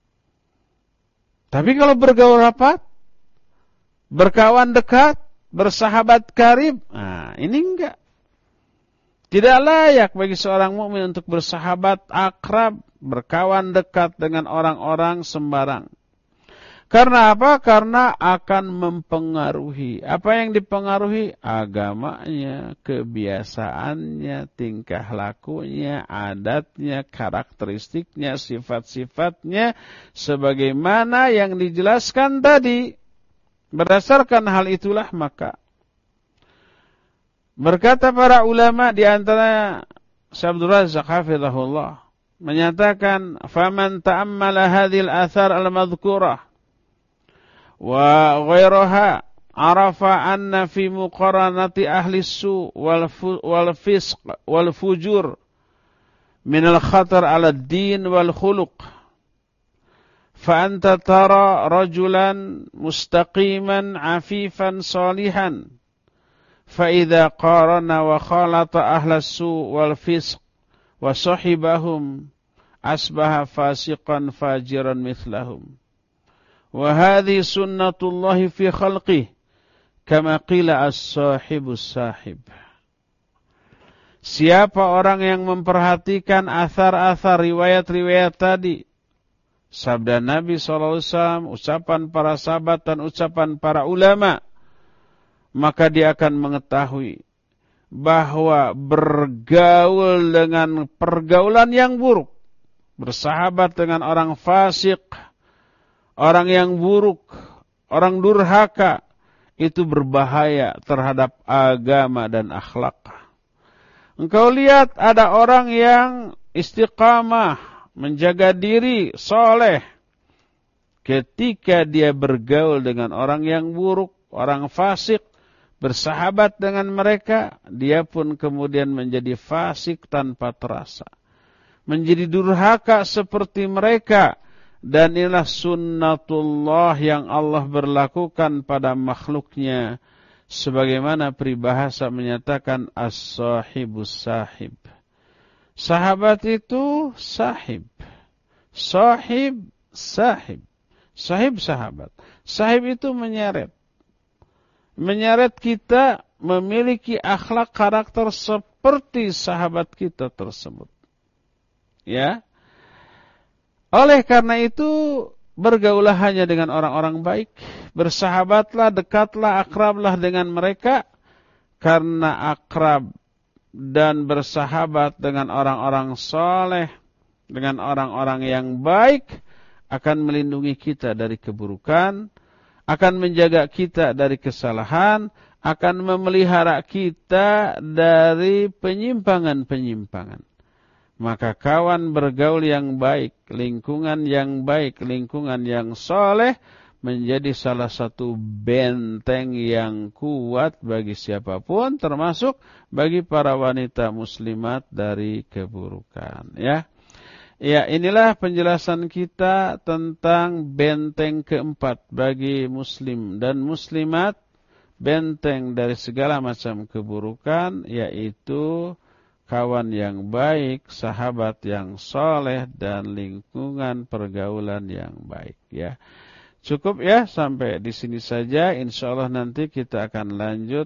Tapi kalau bergaul rapat, berkawan dekat, bersahabat karib, nah ini enggak. Tidak layak bagi seorang mukmin untuk bersahabat akrab, berkawan dekat dengan orang-orang sembarang. Karena apa? Karena akan mempengaruhi. Apa yang dipengaruhi? Agamanya, kebiasaannya, tingkah lakunya, adatnya, karakteristiknya, sifat-sifatnya, sebagaimana yang dijelaskan tadi. Berdasarkan hal itulah maka berkata para ulama, di antaranya Syekh Abdul Razak hafizahullah menyatakan, faman ta'ammala hadhil athar al-madhkurah wa ghairaha arafa anna fi muqaranati ahli su wal wal fisq wal fujur min al-khatar ala ad-din wal khuluq. فأنت ترى رجلا مستقيما عفيفا صالحا فإذا قارن وخالط أهل السوء والفسق وصحبهم أصبح فاسقا فاجرا مثلهم وهذه سنة الله في خلقه كما قيل الصاحب الصاحب. Siapa orang yang memperhatikan athar-athar riwayat-riwayat tadi, sabda Nabi shallallahu alaihi wasallam, ucapan para sahabat dan ucapan para ulama, maka dia akan mengetahui bahwa bergaul dengan pergaulan yang buruk, bersahabat dengan orang fasik, orang yang buruk, orang durhaka, itu berbahaya terhadap agama dan akhlak. Engkau lihat ada orang yang istiqamah, menjaga diri, soleh. Ketika dia bergaul dengan orang yang buruk, orang fasik, bersahabat dengan mereka, dia pun kemudian menjadi fasik tanpa terasa. Menjadi durhaka seperti mereka. Dan inilah sunnatullah yang Allah berlakukan pada makhluknya. Sebagaimana peribahasa menyatakan as-sahibus sahib. Sahabat itu sahib. Sahib, sahib. Sahib sahabat. Sahib itu menyeret. Menyeret kita memiliki akhlak karakter seperti sahabat kita tersebut. Ya. Oleh karena itu, bergaulah hanya dengan orang-orang baik. Bersahabatlah, dekatlah, akrablah dengan mereka. Karena akrab dan bersahabat dengan orang-orang soleh, dengan orang-orang yang baik, akan melindungi kita dari keburukan, akan menjaga kita dari kesalahan, akan memelihara kita dari penyimpangan-penyimpangan. Maka kawan bergaul yang baik, lingkungan yang baik, lingkungan yang soleh menjadi salah satu benteng yang kuat bagi siapapun, termasuk bagi para wanita muslimat dari keburukan. Ya, ya inilah penjelasan kita tentang benteng keempat bagi muslim dan muslimat, benteng dari segala macam keburukan, yaitu kawan yang baik, sahabat yang soleh, dan lingkungan pergaulan yang baik. Ya, cukup ya sampai di sini saja. Insya Allah nanti kita akan lanjut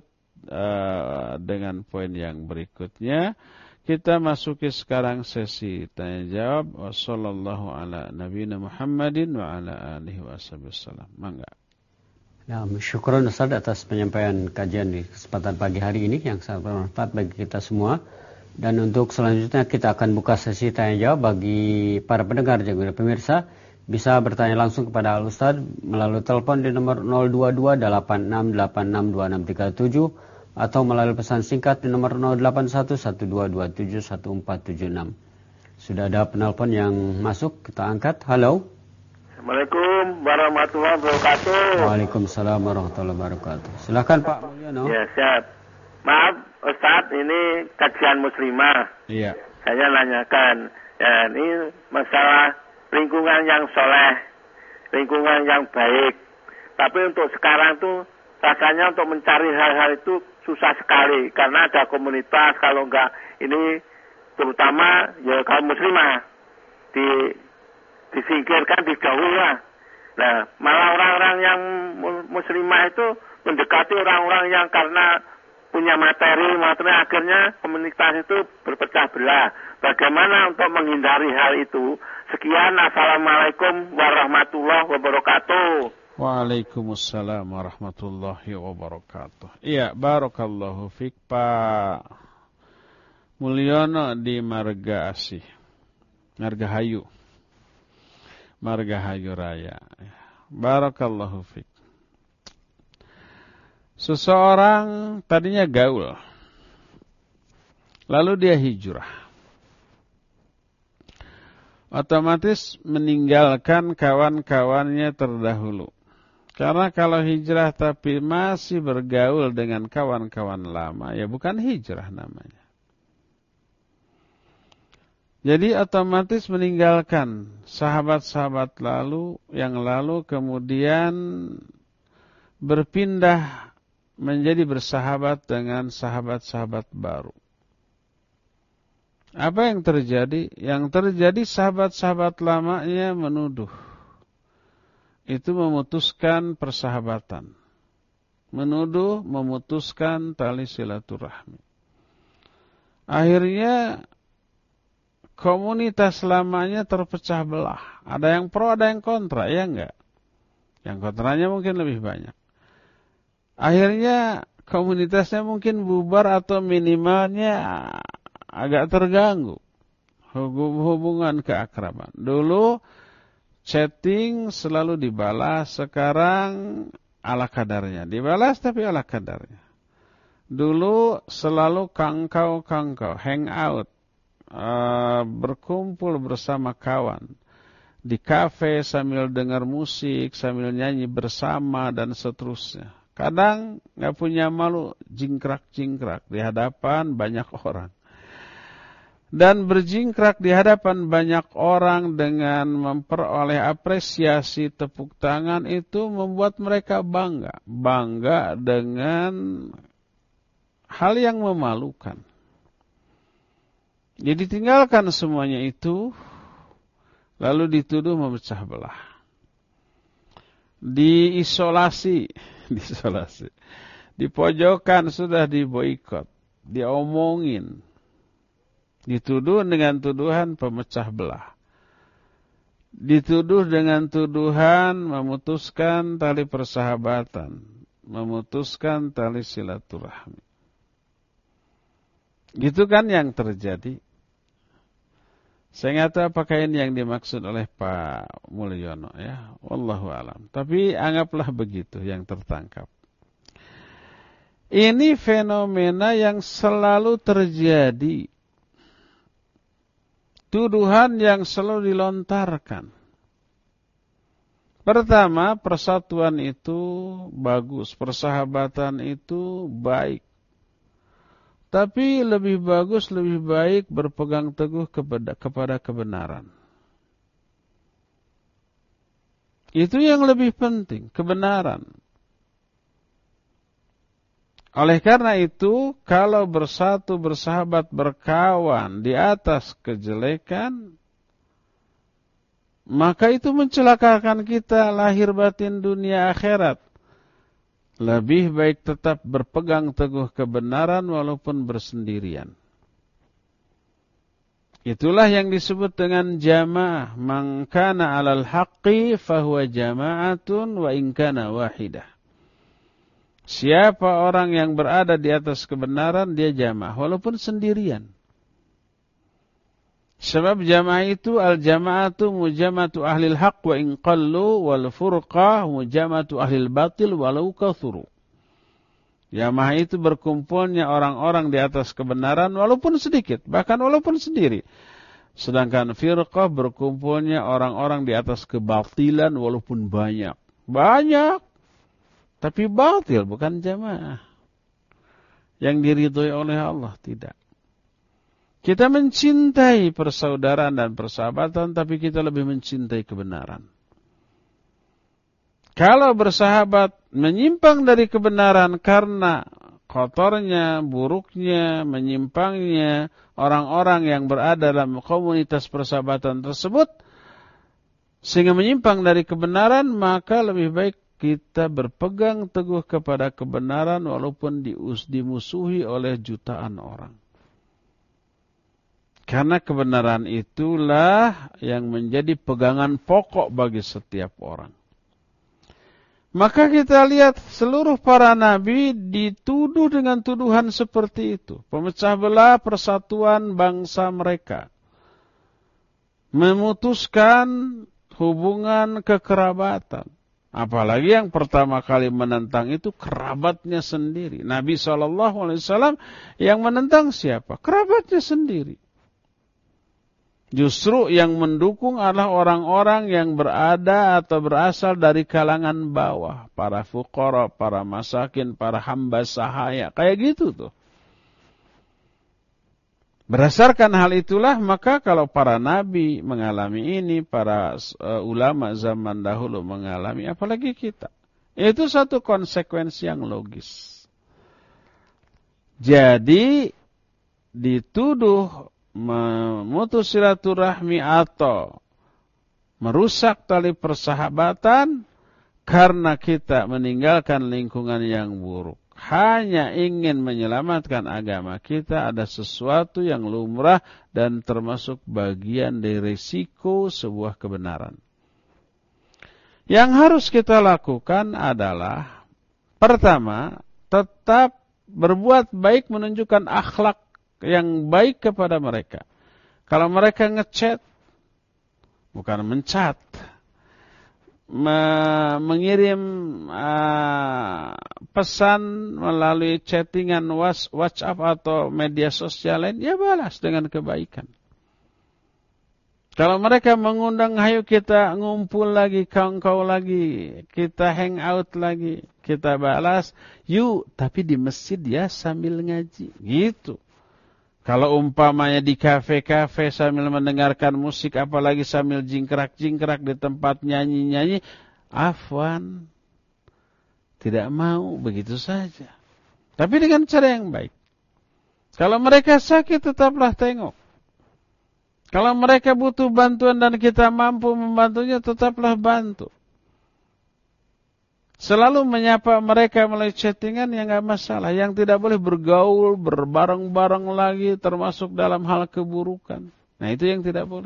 uh, dengan poin yang berikutnya. Kita masuki sekarang sesi tanya jawab. Wassallallahu ala nabiyina Muhammadin wa ala alihi wasallam. Mangga. Nah, syukuran Ustaz atas penyampaian kajian di kesempatan pagi hari ini yang sangat bermanfaat bagi kita semua. Dan untuk selanjutnya kita akan buka sesi tanya jawab bagi para pendengar dan juga pemirsa. Bisa bertanya langsung kepada Al Ustaz melalui telepon di nomor nol dua dua delapan enam delapan enam dua enam tiga tujuh atau melalui pesan singkat di nomor nol delapan satu satu dua dua tujuh satu empat tujuh enam. Sudah ada penelpon yang masuk, kita angkat. Halo. Assalamualaikum warahmatullahi wabarakatuh. Waalaikumsalam warahmatullahi wabarakatuh. Silakan Pak Mulyono. Ya, siap. Maaf Ustaz, ini kajian muslimah. Iya. Saya nanyakan, ya ini masalah lingkungan yang soleh, lingkungan yang baik. Tapi untuk sekarang tuh rasanya untuk mencari hal-hal itu susah sekali. Karena ada komunitas, kalau enggak ini terutama ya kaum muslimah di, disingkirkan, dijauhi lah. Nah, malah orang-orang yang muslimah itu mendekati orang-orang yang karena punya materi, materi akhirnya komunitas itu berpecah belah. Bagaimana untuk menghindari hal itu? Sekian, assalamualaikum warahmatullahi wabarakatuh. Waalaikumsalam warahmatullahi wabarakatuh. Iya, barakallahu fiik Pak Mulyono di Marga Asih, Margahayu, Margahayu Raya. Barakallahu fiik. Seseorang tadinya gaul, lalu dia hijrah. Otomatis meninggalkan kawan-kawannya terdahulu. Karena kalau hijrah tapi masih bergaul dengan kawan-kawan lama, ya bukan hijrah namanya. Jadi otomatis meninggalkan sahabat-sahabat lalu, yang lalu kemudian berpindah menjadi bersahabat dengan sahabat-sahabat baru. Apa yang terjadi? Yang terjadi sahabat-sahabat lamanya menuduh. Itu memutuskan persahabatan. Menuduh, memutuskan tali silaturahmi. Akhirnya komunitas lamanya terpecah belah. Ada yang pro, ada yang kontra, ya enggak? Yang kontranya mungkin lebih banyak. Akhirnya komunitasnya mungkin bubar atau minimalnya agak terganggu hubungan keakraban. Dulu chatting selalu dibalas, sekarang ala kadarnya. Dibalas tapi ala kadarnya. Dulu selalu kangkau-kangkau, hang out, uh, berkumpul bersama kawan di kafe sambil dengar musik, sambil nyanyi bersama dan seterusnya. Kadang nggak punya malu, jingkrak-jingkrak di hadapan banyak orang. Dan berjingkrak di hadapan banyak orang dengan memperoleh apresiasi tepuk tangan itu membuat mereka bangga. Bangga dengan hal yang memalukan. Jadi tinggalkan semuanya itu, lalu dituduh memecah belah. Diisolasi, diisolasi. Dipojokkan, sudah diboikot, diomongin. Dituduh dengan tuduhan pemecah belah. Dituduh dengan tuduhan memutuskan tali persahabatan, memutuskan tali silaturahmi. Gitu kan yang terjadi. Saya nggak tahu apakah ini yang dimaksud oleh Pak Mulyono ya, wallahu alam. Tapi anggaplah begitu yang tertangkap. Ini fenomena yang selalu terjadi. Tuduhan yang selalu dilontarkan. Pertama, persatuan itu bagus, persahabatan itu baik. Tapi lebih bagus, lebih baik berpegang teguh kepada, kepada kebenaran. Itu yang lebih penting, kebenaran. Oleh karena itu, kalau bersatu, bersahabat, berkawan di atas kejelekan, maka itu mencelakakan kita lahir batin dunia akhirat. Lebih baik tetap berpegang teguh kebenaran walaupun bersendirian. Itulah yang disebut dengan jamaah. Man kana 'alal haqqi fahuwa jama'atun wa in kana wahidah. Siapa orang yang berada di atas kebenaran, dia jamaah, walaupun sendirian. Sebab jamaah itu al-jama'atu mujamatu ahlil haq wa in qallu wal furqah mujamatu ahlil batil walau kathuru. Jamaah itu berkumpulnya orang-orang di atas kebenaran walaupun sedikit, bahkan walaupun sendiri. Sedangkan firqah berkumpulnya orang-orang di atas kebatilan walaupun banyak. Banyak. Tapi batil, bukan jamaah. Yang diridhoi oleh Allah, tidak. Kita mencintai persaudaraan dan persahabatan, tapi kita lebih mencintai kebenaran. Kalau bersahabat menyimpang dari kebenaran karena kotornya, buruknya, menyimpangnya orang-orang yang berada dalam komunitas persahabatan tersebut, sehingga menyimpang dari kebenaran, maka lebih baik kita berpegang teguh kepada kebenaran walaupun dimusuhi oleh jutaan orang. Karena kebenaran itulah yang menjadi pegangan pokok bagi setiap orang. Maka kita lihat seluruh para nabi dituduh dengan tuduhan seperti itu. Pemecah belah persatuan bangsa mereka. Memutuskan hubungan kekerabatan. Apalagi yang pertama kali menentang itu kerabatnya sendiri. Nabi shallallahu alaihi wasallam yang menentang siapa? Kerabatnya sendiri. Justru yang mendukung adalah orang-orang yang berada atau berasal dari kalangan bawah. Para fuqara, para masakin, para hamba sahaya. Kayak gitu tuh. Berdasarkan hal itulah, maka kalau para nabi mengalami ini, para uh, ulama zaman dahulu mengalami, apalagi kita. Itu satu konsekuensi yang logis. Jadi, dituduh memutus silaturahmi atau merusak tali persahabatan karena kita meninggalkan lingkungan yang buruk. Hanya ingin menyelamatkan agama kita, ada sesuatu yang lumrah dan termasuk bagian dari risiko sebuah kebenaran. Yang harus kita lakukan adalah, pertama, tetap berbuat baik, menunjukkan akhlak yang baik kepada mereka. Kalau mereka ngechat, bukan mencat, mengirim uh, pesan melalui chattingan WhatsApp atau media sosial lain, ya balas dengan kebaikan. Kalau mereka mengundang, ayo kita ngumpul lagi, kongkow lagi, kita hang out lagi, kita balas, yuk, tapi di masjid ya sambil ngaji, gitu. Kalau umpamanya di kafe-kafe sambil mendengarkan musik, apalagi sambil jingkrak-jingkrak di tempat nyanyi-nyanyi, afwan, tidak mau begitu saja. Tapi dengan cara yang baik. Kalau mereka sakit, tetaplah tengok. Kalau mereka butuh bantuan dan kita mampu membantunya, tetaplah bantu. Selalu menyapa mereka melalui chattingan, yang enggak masalah. Yang tidak boleh bergaul, berbareng-bareng lagi, termasuk dalam hal keburukan. Nah, itu yang tidak boleh.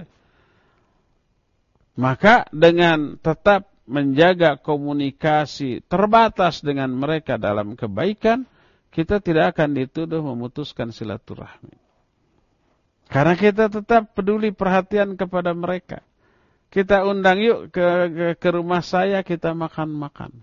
Maka dengan tetap menjaga komunikasi terbatas dengan mereka dalam kebaikan, kita tidak akan dituduh memutuskan silaturahmi. Karena kita tetap peduli perhatian kepada mereka. Kita undang yuk ke, ke, ke rumah saya, kita makan-makan.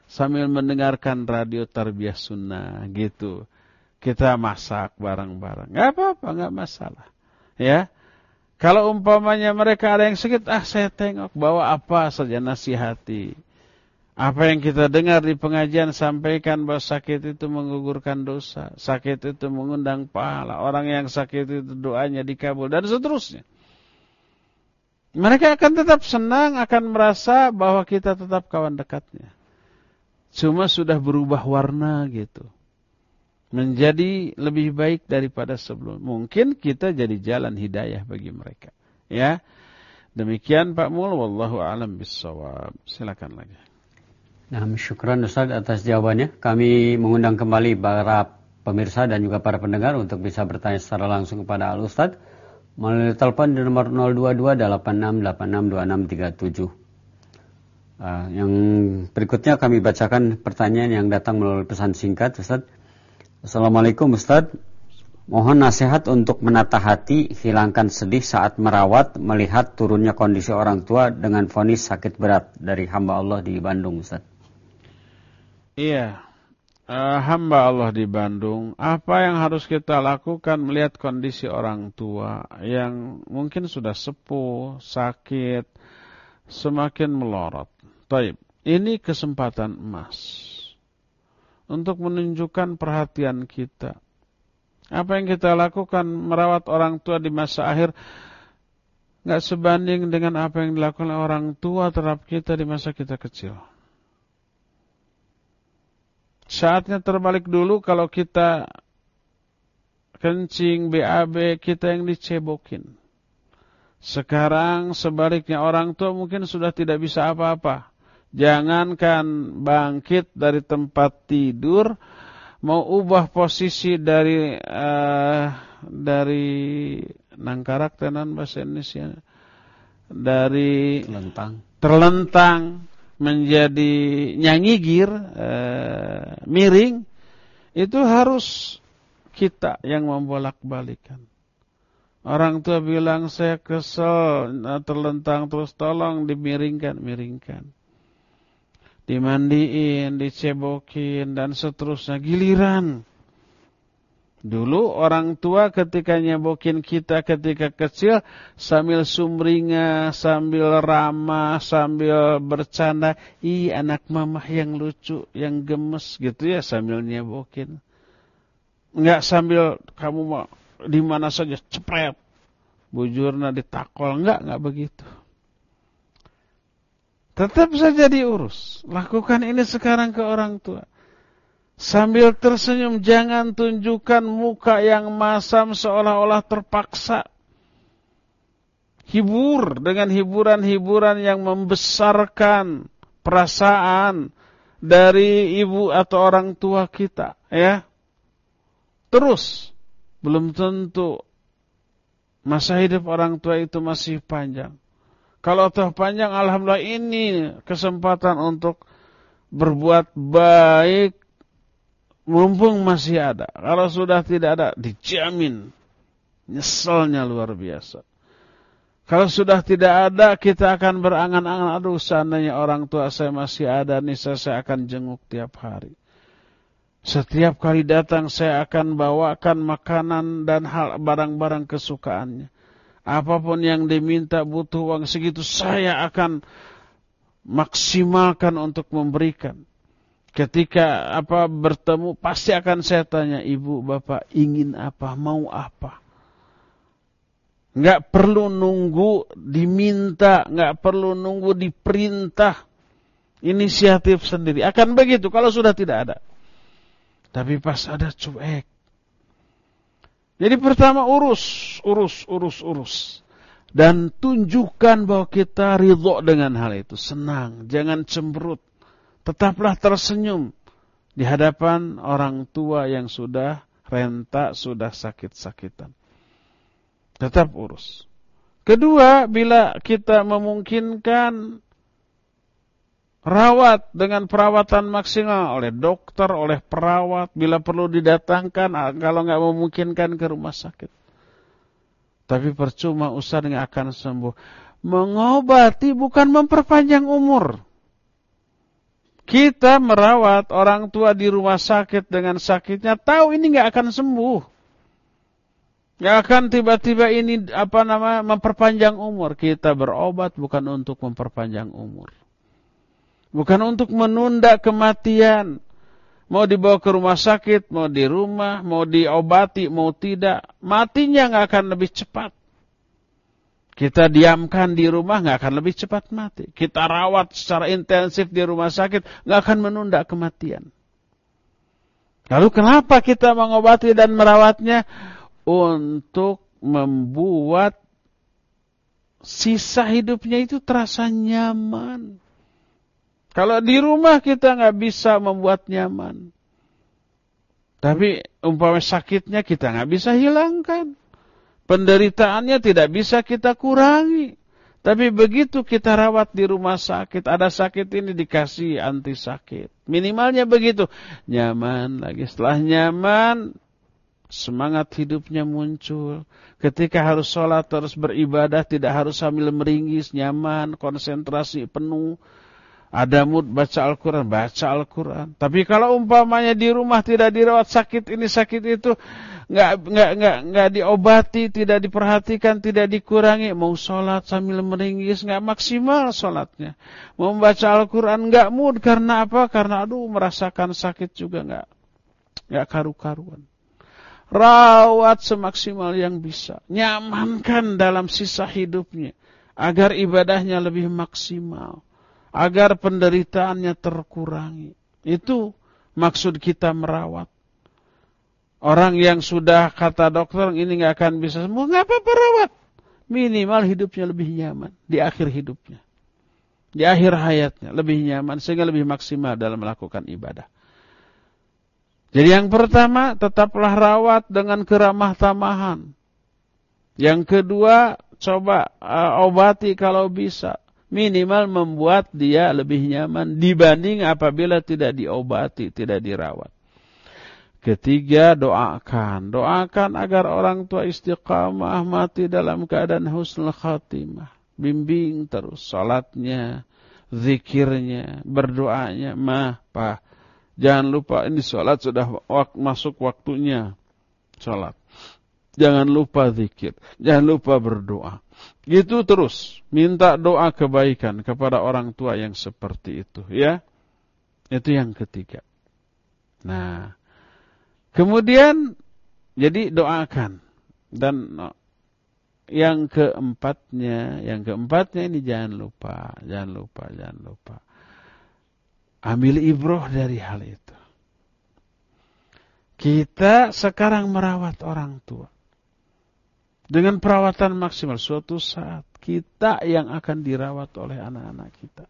sambil mendengarkan radio Tarbiyah Sunnah gitu. Kita masak bareng-bareng. Enggak apa-apa, enggak masalah. Ya. Kalau umpamanya mereka ada yang sakit, ah saya tengok bawa apa saja nasihati. Apa yang kita dengar di pengajian sampaikan bahwa sakit itu menggugurkan dosa, sakit itu mengundang pahala, orang yang sakit itu doanya dikabul dan seterusnya. Mereka akan tetap senang, akan merasa bahwa kita tetap kawan dekatnya. Cuma sudah berubah warna gitu. Menjadi lebih baik daripada sebelum. Mungkin kita jadi jalan hidayah bagi mereka. Ya. Demikian Pak Mul, wallahu a'lam bissawab. Silakan lagi. Nah, syukran Ustaz atas jawabannya. Kami mengundang kembali para pemirsa dan juga para pendengar untuk bisa bertanya secara langsung kepada Al Ustaz melalui telepon di nomor nol dua dua delapan enam delapan enam dua enam tiga tujuh. Uh, yang berikutnya kami bacakan pertanyaan yang datang melalui pesan singkat, Ustaz. Assalamualaikum Ustaz. Mohon nasihat untuk menata hati, hilangkan sedih saat merawat, melihat turunnya kondisi orang tua dengan vonis sakit berat dari hamba Allah di Bandung, Ustaz. Iya, uh, hamba Allah di Bandung, apa yang harus kita lakukan melihat kondisi orang tua yang mungkin sudah sepuh, sakit, semakin melorot. Taib, ini kesempatan emas untuk menunjukkan perhatian kita. Apa yang kita lakukan merawat orang tua di masa akhir nggak sebanding dengan apa yang dilakukan oleh orang tua terhadap kita di masa kita kecil. Saatnya terbalik dulu, kalau kita kencing, B A B, kita yang dicebokin. Sekarang sebaliknya, orang tua mungkin sudah tidak bisa apa-apa. Jangankan bangkit dari tempat tidur, mau ubah posisi dari uh, dari nangkarak tenan bahasa Indonesia, dari terlentang, terlentang menjadi nyangigir, uh, miring, itu harus kita yang membolak-balikan. Orang tua bilang saya kesel, terlentang terus, tolong dimiringkan, miringkan. Dimandiin, dicebokin, dan seterusnya. Giliran. Dulu orang tua ketika nyebokin kita ketika kecil, sambil sumringah, sambil ramah, sambil bercanda. Ih, anak mamah yang lucu, yang gemes gitu ya, sambil nyebokin. Enggak sambil kamu mau di mana saja cepret, bujurna ditakol, enggak, enggak begitu. Tetap saja diurus. Lakukan ini sekarang ke orang tua. Sambil tersenyum, jangan tunjukkan muka yang masam seolah-olah terpaksa. Hibur dengan hiburan-hiburan yang membesarkan perasaan dari ibu atau orang tua kita, ya. Terus, belum tentu masa hidup orang tua itu masih panjang. Kalau toh panjang, alhamdulillah, ini kesempatan untuk berbuat baik mumpung masih ada. Kalau sudah tidak ada, dijamin nyeselnya luar biasa. Kalau sudah tidak ada, kita akan berangan-angan, aduh seandainya orang tua saya masih ada, nih saya akan jenguk tiap hari. Setiap kali datang saya akan bawakan makanan dan hal barang-barang kesukaannya. Apapun yang diminta, butuh uang segitu, saya akan maksimalkan untuk memberikan. Ketika apa bertemu, pasti akan saya tanya, ibu, bapak ingin apa, mau apa. Enggak perlu nunggu diminta, enggak perlu nunggu diperintah. Inisiatif sendiri. Akan begitu kalau sudah tidak ada. Tapi pas ada, cuek. Jadi pertama urus, urus, urus, urus. Dan tunjukkan bahwa kita ridho dengan hal itu. Senang, jangan cemberut. Tetaplah tersenyum di hadapan orang tua yang sudah renta, sudah sakit-sakitan. Tetap urus. Kedua, bila kita memungkinkan, rawat dengan perawatan maksimal oleh dokter, oleh perawat. Bila perlu didatangkan, kalau nggak memungkinkan ke rumah sakit. Tapi percuma, Ustaz nggak akan sembuh. Mengobati bukan memperpanjang umur. Kita merawat orang tua di rumah sakit dengan sakitnya, tahu ini nggak akan sembuh. Nggak akan tiba-tiba ini apa nama memperpanjang umur. Kita berobat bukan untuk memperpanjang umur. Bukan untuk menunda kematian. Mau dibawa ke rumah sakit, mau di rumah, mau diobati, mau tidak. Matinya nggak akan lebih cepat. Kita diamkan di rumah nggak akan lebih cepat mati. Kita rawat secara intensif di rumah sakit nggak akan menunda kematian. Lalu kenapa kita mengobati dan merawatnya? Untuk membuat sisa hidupnya itu terasa nyaman. Kalau di rumah kita nggak bisa membuat nyaman. Tapi umpama sakitnya kita nggak bisa hilangkan. Penderitaannya tidak bisa kita kurangi. Tapi begitu kita rawat di rumah sakit, ada sakit ini dikasih anti sakit. Minimalnya begitu. Nyaman lagi. Setelah nyaman, semangat hidupnya muncul. Ketika harus sholat, harus beribadah, tidak harus sambil meringis, nyaman, konsentrasi penuh. Ada mood baca Al-Quran, baca Al-Quran. Tapi kalau umpamanya di rumah tidak dirawat, sakit ini sakit itu, nggak nggak nggak nggak diobati, tidak diperhatikan, tidak dikurangi, mau sholat sambil meringis, nggak maksimal sholatnya. Mau membaca Al-Quran nggak mood karena apa? Karena aduh merasakan sakit juga nggak nggak karu-karuan. Rawat semaksimal yang bisa, nyamankan dalam sisa hidupnya, agar ibadahnya lebih maksimal. Agar penderitaannya terkurangi. Itu maksud kita merawat. Orang yang sudah kata dokter ini nggak akan bisa sembuh, nggak apa-apa rawat. Minimal hidupnya lebih nyaman di akhir hidupnya, di akhir hayatnya lebih nyaman sehingga lebih maksimal dalam melakukan ibadah. Jadi yang pertama tetaplah rawat dengan keramah tamahan. Yang kedua coba uh, obati kalau bisa. Minimal membuat dia lebih nyaman dibanding apabila tidak diobati, tidak dirawat. Ketiga, doakan. Doakan agar orang tua istiqamah, mati dalam keadaan husnul khatimah. Bimbing terus salatnya, zikirnya, berdoanya. Mah, Pak, jangan lupa ini salat sudah wak- masuk waktunya salat. Jangan lupa zikir, jangan lupa berdoa. Gitu terus, minta doa kebaikan kepada orang tua yang seperti itu, ya. Itu yang ketiga. Nah, kemudian jadi doakan. Dan yang keempatnya, yang keempatnya ini jangan lupa, jangan lupa, jangan lupa. Ambil ibrah dari hal itu. Kita sekarang merawat orang tua. Dengan perawatan maksimal, suatu saat kita yang akan dirawat oleh anak-anak kita.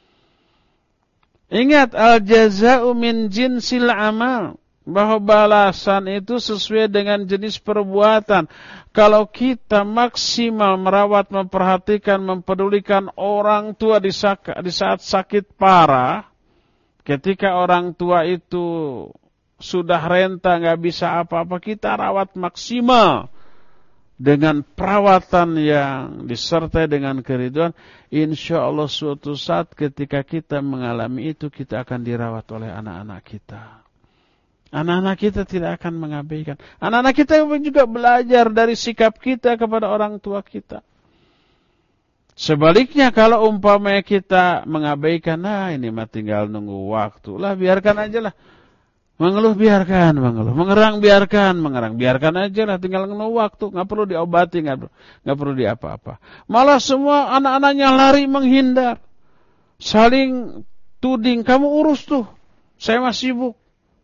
Ingat, al-jaza'u min jinsil amal. Bahwa balasan itu sesuai dengan jenis perbuatan. Kalau kita maksimal merawat, memperhatikan, mempedulikan orang tua di saat sakit parah. Ketika orang tua itu sudah renta, nggak bisa apa-apa, kita rawat maksimal. Dengan perawatan yang disertai dengan keriduan, insya Allah suatu saat ketika kita mengalami itu, kita akan dirawat oleh anak-anak kita. Anak-anak kita tidak akan mengabaikan. Anak-anak kita juga belajar dari sikap kita kepada orang tua kita. Sebaliknya kalau umpamanya kita mengabaikan, nah ini mah tinggal nunggu waktu lah, biarkan aja lah. Mengeluh biarkan, mengeluh. Mengerang biarkan, mengerang. Biarkan aja lah, tinggal nunggu waktu. Nggak perlu diobati, nggak perlu, nggak perlu diapa-apa. Malah semua anak-anaknya lari menghindar. Saling tuding, kamu urus tuh. Saya masih sibuk.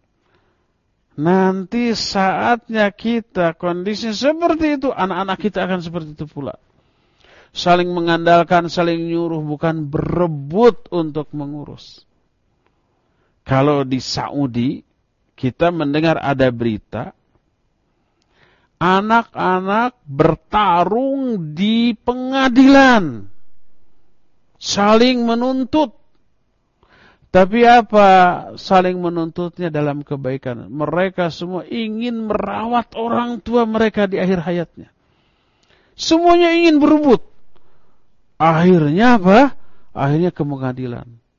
Nanti saatnya kita kondisi seperti itu, anak-anak kita akan seperti itu pula. Saling mengandalkan, saling nyuruh, bukan berebut untuk mengurus. Kalau di Saudi, kita mendengar ada berita, anak-anak bertarung di pengadilan, saling menuntut. Tapi apa saling menuntutnya dalam kebaikan? Mereka semua ingin merawat orang tua mereka di akhir hayatnya. Semuanya ingin berebut. Akhirnya apa? Akhirnya ke pengadilan.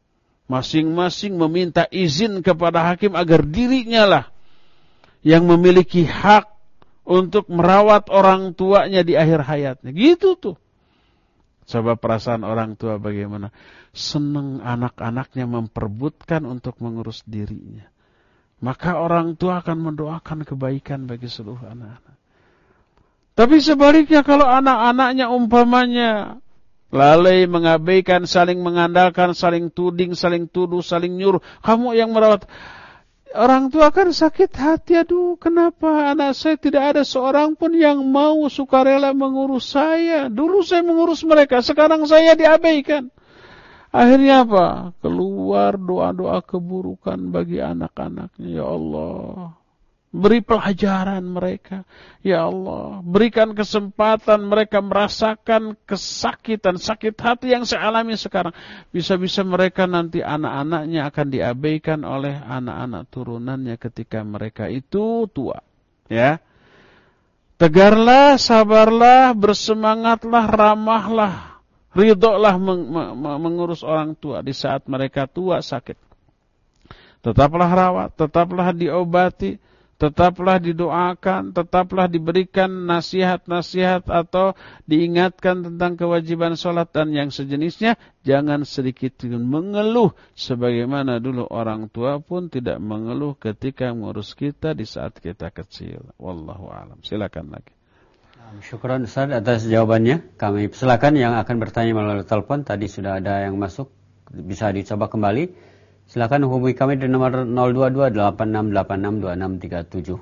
Masing-masing meminta izin kepada hakim agar dirinya lah yang memiliki hak untuk merawat orang tuanya di akhir hayatnya. Gitu tuh. Coba perasaan orang tua bagaimana. Senang anak-anaknya memperebutkan untuk mengurus dirinya. Maka orang tua akan mendoakan kebaikan bagi seluruh anak-anak. Tapi sebaliknya kalau anak-anaknya umpamanya lalai, mengabaikan, saling mengandalkan, saling tuding, saling tuduh, saling nyuruh. Kamu yang merawat. Orang tua kan sakit hati. Aduh, kenapa anak saya tidak ada seorang pun yang mau sukarela mengurus saya. Dulu saya mengurus mereka, sekarang saya diabaikan. Akhirnya apa? Keluar doa-doa keburukan bagi anak-anaknya. Ya Allah, beri pelajaran mereka. Ya Allah, berikan kesempatan mereka merasakan kesakitan, sakit hati yang saya alami sekarang. Bisa-bisa mereka nanti anak-anaknya akan diabaikan oleh anak-anak turunannya ketika mereka itu tua. Ya, tegarlah, sabarlah, bersemangatlah, ramahlah, ridholah meng mengurus orang tua di saat mereka tua sakit. Tetaplah rawat, tetaplah diobati, tetaplah didoakan, tetaplah diberikan nasihat-nasihat atau diingatkan tentang kewajiban sholat dan yang sejenisnya. Jangan sedikit pun mengeluh sebagaimana dulu orang tua pun tidak mengeluh ketika mengurus kita di saat kita kecil. Wallahu a'lam. Silakan lagi. Syukran Ustaz atas jawabannya. Kami silakan yang akan bertanya melalui telepon. Tadi sudah ada yang masuk, bisa dicoba kembali. Silakan hubungi kami di nomor nol dua dua delapan enam delapan enam dua enam tiga tujuh.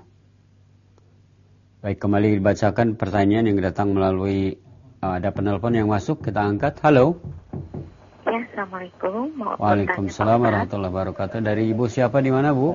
Baik, kembali dibacakan pertanyaan yang datang melalui uh, ada penelpon yang masuk, kita angkat. Halo. Ya, Assalamualaikum. Mau Waalaikumsalam warahmatullahi wabarakatuh. Dari Ibu siapa, di mana, Bu?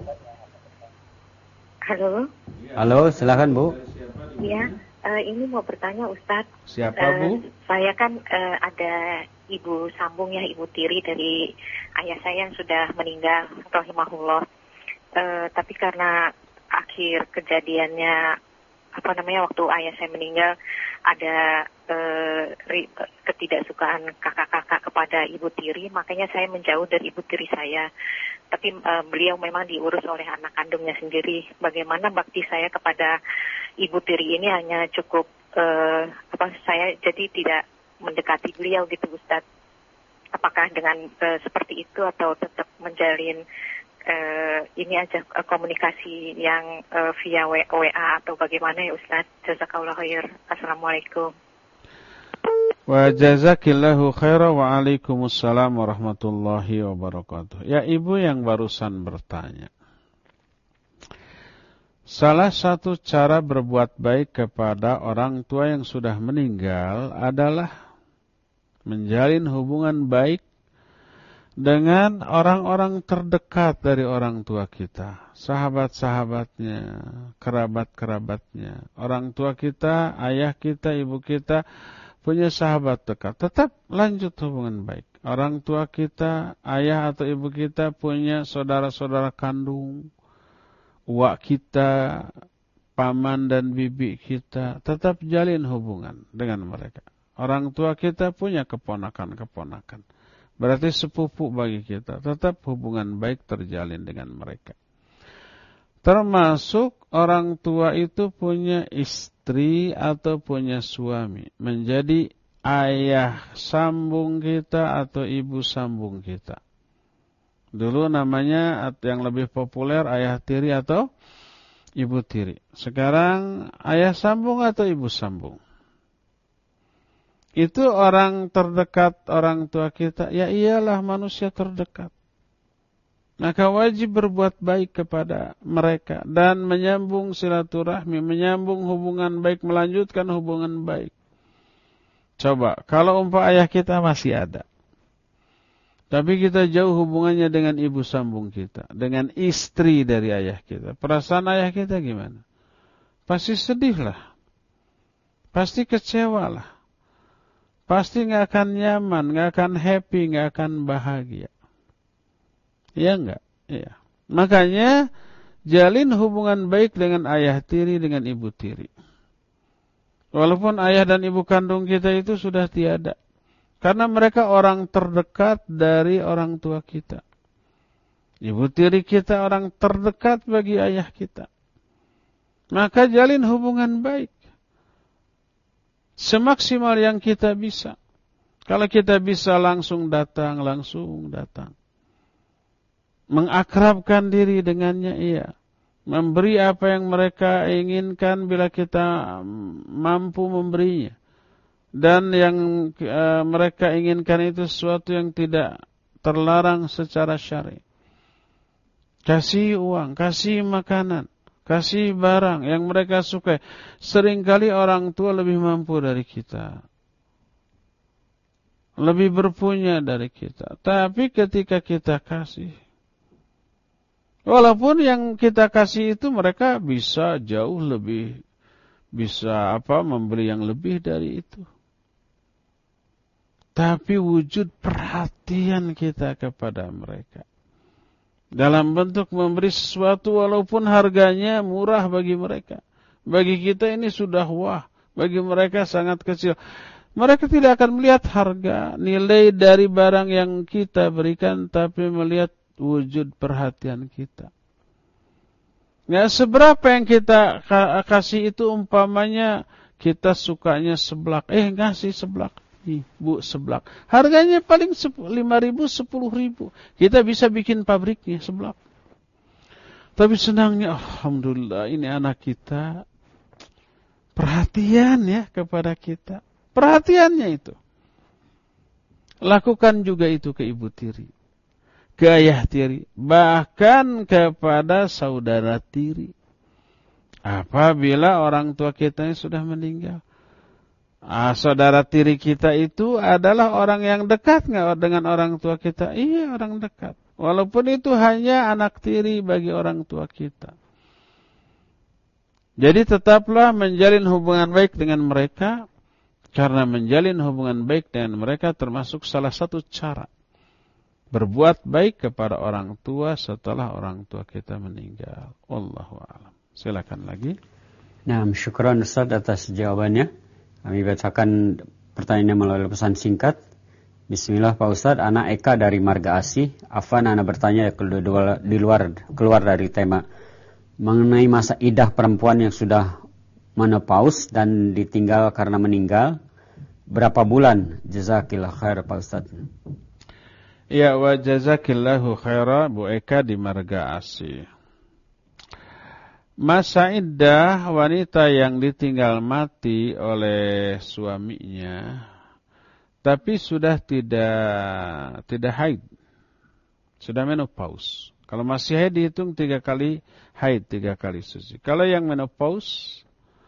Halo. Halo, silakan, Bu. Ya, uh, ini mau bertanya Ustadz. Siapa, uh, Bu? Saya kan uh, ada ibu sambung ya, ibu tiri dari ayah saya yang sudah meninggal, rahimahullah. Uh, tapi karena akhir kejadiannya, apa namanya, waktu ayah saya meninggal, ada uh, ketidaksukaan kakak-kakak kepada ibu tiri, makanya saya menjauh dari ibu tiri saya. Tapi uh, beliau memang diurus oleh anak kandungnya sendiri. Bagaimana bakti saya kepada ibu tiri ini hanya cukup, uh, apa saya jadi tidak mendekati beliau gitu Ustadz. Apakah dengan uh, seperti itu atau tetap menjalin uh, ini aja uh, komunikasi yang uh, via W A atau bagaimana ya Ustadz? Jazakallahu khair. Assalamualaikum. Wa jazakillahu khairan wa alaikumussalam warahmatullahi wabarakatuh. Ya, ibu yang barusan bertanya. Salah satu cara berbuat baik kepada orang tua yang sudah meninggal adalah menjalin hubungan baik dengan orang-orang terdekat dari orang tua kita. Sahabat-sahabatnya, kerabat-kerabatnya. Orang tua kita, ayah kita, ibu kita punya sahabat dekat. Tetap lanjut hubungan baik. Orang tua kita, ayah atau ibu kita punya saudara-saudara kandung, uak kita, paman dan bibi kita. Tetap jalin hubungan dengan mereka. Orang tua kita punya keponakan-keponakan. Berarti sepupu bagi kita. Tetap hubungan baik terjalin dengan mereka. Termasuk orang tua itu punya istri atau punya suami. Menjadi ayah sambung kita atau ibu sambung kita. Dulu namanya yang lebih populer ayah tiri atau ibu tiri. Sekarang ayah sambung atau ibu sambung. Itu orang terdekat orang tua kita, ya iyalah manusia terdekat. Maka wajib berbuat baik kepada mereka dan menyambung silaturahmi, menyambung hubungan baik, melanjutkan hubungan baik. Coba, kalau umpah ayah kita masih ada, tapi kita jauh hubungannya dengan ibu sambung kita, dengan istri dari ayah kita. Perasaan ayah kita gimana? Pasti sedih lah, pasti kecewa lah. Pasti nggak akan nyaman, nggak akan happy, nggak akan bahagia. Iya nggak? Iya. Makanya jalin hubungan baik dengan ayah tiri, dengan ibu tiri. Walaupun ayah dan ibu kandung kita itu sudah tiada. Karena mereka orang terdekat dari orang tua kita. Ibu tiri kita orang terdekat bagi ayah kita. Maka jalin hubungan baik. Semaksimal yang kita bisa. Kalau kita bisa langsung datang, langsung datang. Mengakrabkan diri dengannya, iya. Memberi apa yang mereka inginkan bila kita mampu memberinya. Dan yang e, mereka inginkan itu sesuatu yang tidak terlarang secara syar'i. Kasih uang, kasih makanan, kasih barang yang mereka sukai. Seringkali orang tua lebih mampu dari kita. Lebih berpunya dari kita. Tapi ketika kita kasih, walaupun yang kita kasih itu mereka bisa jauh lebih, bisa apa memberi yang lebih dari itu. Tapi wujud perhatian kita kepada mereka. Dalam bentuk memberi sesuatu walaupun harganya murah bagi mereka. Bagi kita ini sudah wah. Bagi mereka sangat kecil. Mereka tidak akan melihat harga, nilai dari barang yang kita berikan. Tapi melihat wujud perhatian kita. Ya, seberapa yang kita kasih itu umpamanya kita sukanya seblak. Eh, ngasih seblak. Bu seblak. Harganya paling lima ribu, sepuluh ribu. Kita bisa bikin pabriknya seblak. Tapi senangnya, alhamdulillah ini anak kita perhatian ya kepada kita. Perhatiannya itu. Lakukan juga itu ke ibu tiri. Ke ayah tiri. Bahkan kepada saudara tiri. Apabila orang tua kita sudah meninggal. Ah, saudara tiri kita itu adalah orang yang dekat nggak dengan orang tua kita? Iya, orang dekat. Walaupun itu hanya anak tiri bagi orang tua kita. Jadi tetaplah menjalin hubungan baik dengan mereka. Karena menjalin hubungan baik dengan mereka termasuk salah satu cara. Berbuat baik kepada orang tua setelah orang tua kita meninggal. Wallahu a'lam. Silakan lagi. Nah, syukran Ustaz atas jawabannya. Kami bacakan pertanyaannya melalui pesan singkat. Bismillah Pak Ustadz, anak Eka dari Marga Asih. Afwan, anak bertanya di luar keluar dari tema mengenai masa idah perempuan yang sudah menopause dan ditinggal karena meninggal. Berapa bulan? Jazakillah khair Pak Ustadz. Ya, wa jazakillahu khaira Bu Eka di Marga Asih. Masa iddah wanita yang ditinggal mati oleh suaminya, tapi sudah tidak tidak haid, sudah menopause. Kalau masih haid dihitung tiga kali haid, tiga kali suci. Kalau yang menopause,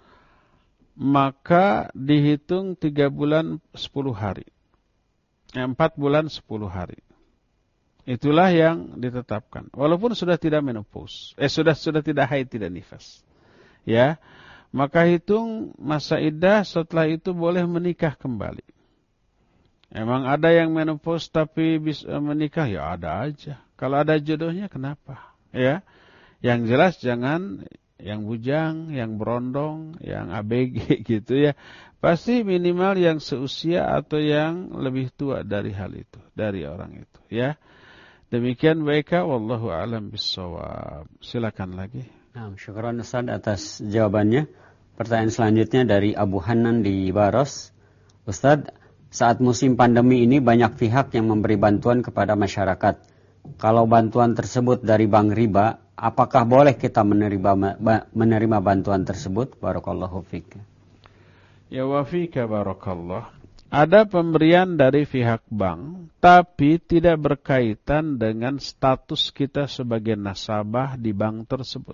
maka dihitung tiga bulan sepuluh hari, empat bulan sepuluh hari. Itulah yang ditetapkan. Walaupun sudah tidak menopause. Eh, sudah sudah tidak haid, tidak nifas. Ya. Maka hitung masa iddah, setelah itu boleh menikah kembali. Emang ada yang menopause tapi bisa menikah? Ya ada aja. Kalau ada jodohnya kenapa? Ya. Yang jelas jangan yang bujang, yang berondong, yang A B G gitu ya. Pasti minimal yang seusia atau yang lebih tua dari hal itu. Dari orang itu. Ya. Demikian baiklah, wallahu a'lam bissawab. Silakan lagi. Nah, syukran Ustaz atas jawabannya. Pertanyaan selanjutnya dari Abu Hanan di Baros. Ustaz, saat musim pandemi ini banyak pihak yang memberi bantuan kepada masyarakat. Kalau bantuan tersebut dari bank riba, apakah boleh kita menerima menerima bantuan tersebut? Barakallahu fiik. Ya wa fika barakallah. Ada pemberian dari pihak bank, tapi tidak berkaitan dengan status kita sebagai nasabah di bank tersebut.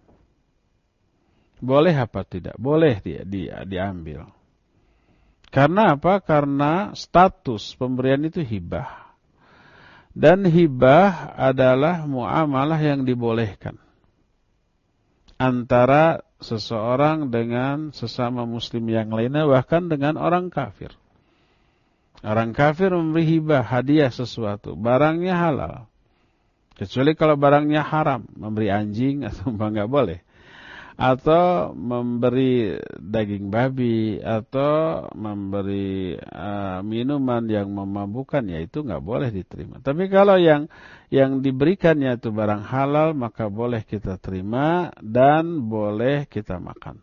Boleh apa tidak? Boleh dia, dia diambil. Karena apa? Karena status pemberian itu hibah. Dan hibah adalah muamalah yang dibolehkan antara seseorang dengan sesama muslim yang lainnya, bahkan dengan orang kafir. Orang kafir memberi hibah, hadiah sesuatu, barangnya halal. Kecuali kalau barangnya haram, memberi anjing atau apa, nggak boleh. atau memberi daging babi atau memberi uh, minuman yang memabukkan, ya itu nggak boleh diterima. Tapi kalau yang yang diberikannya itu barang halal, maka boleh kita terima dan boleh kita makan.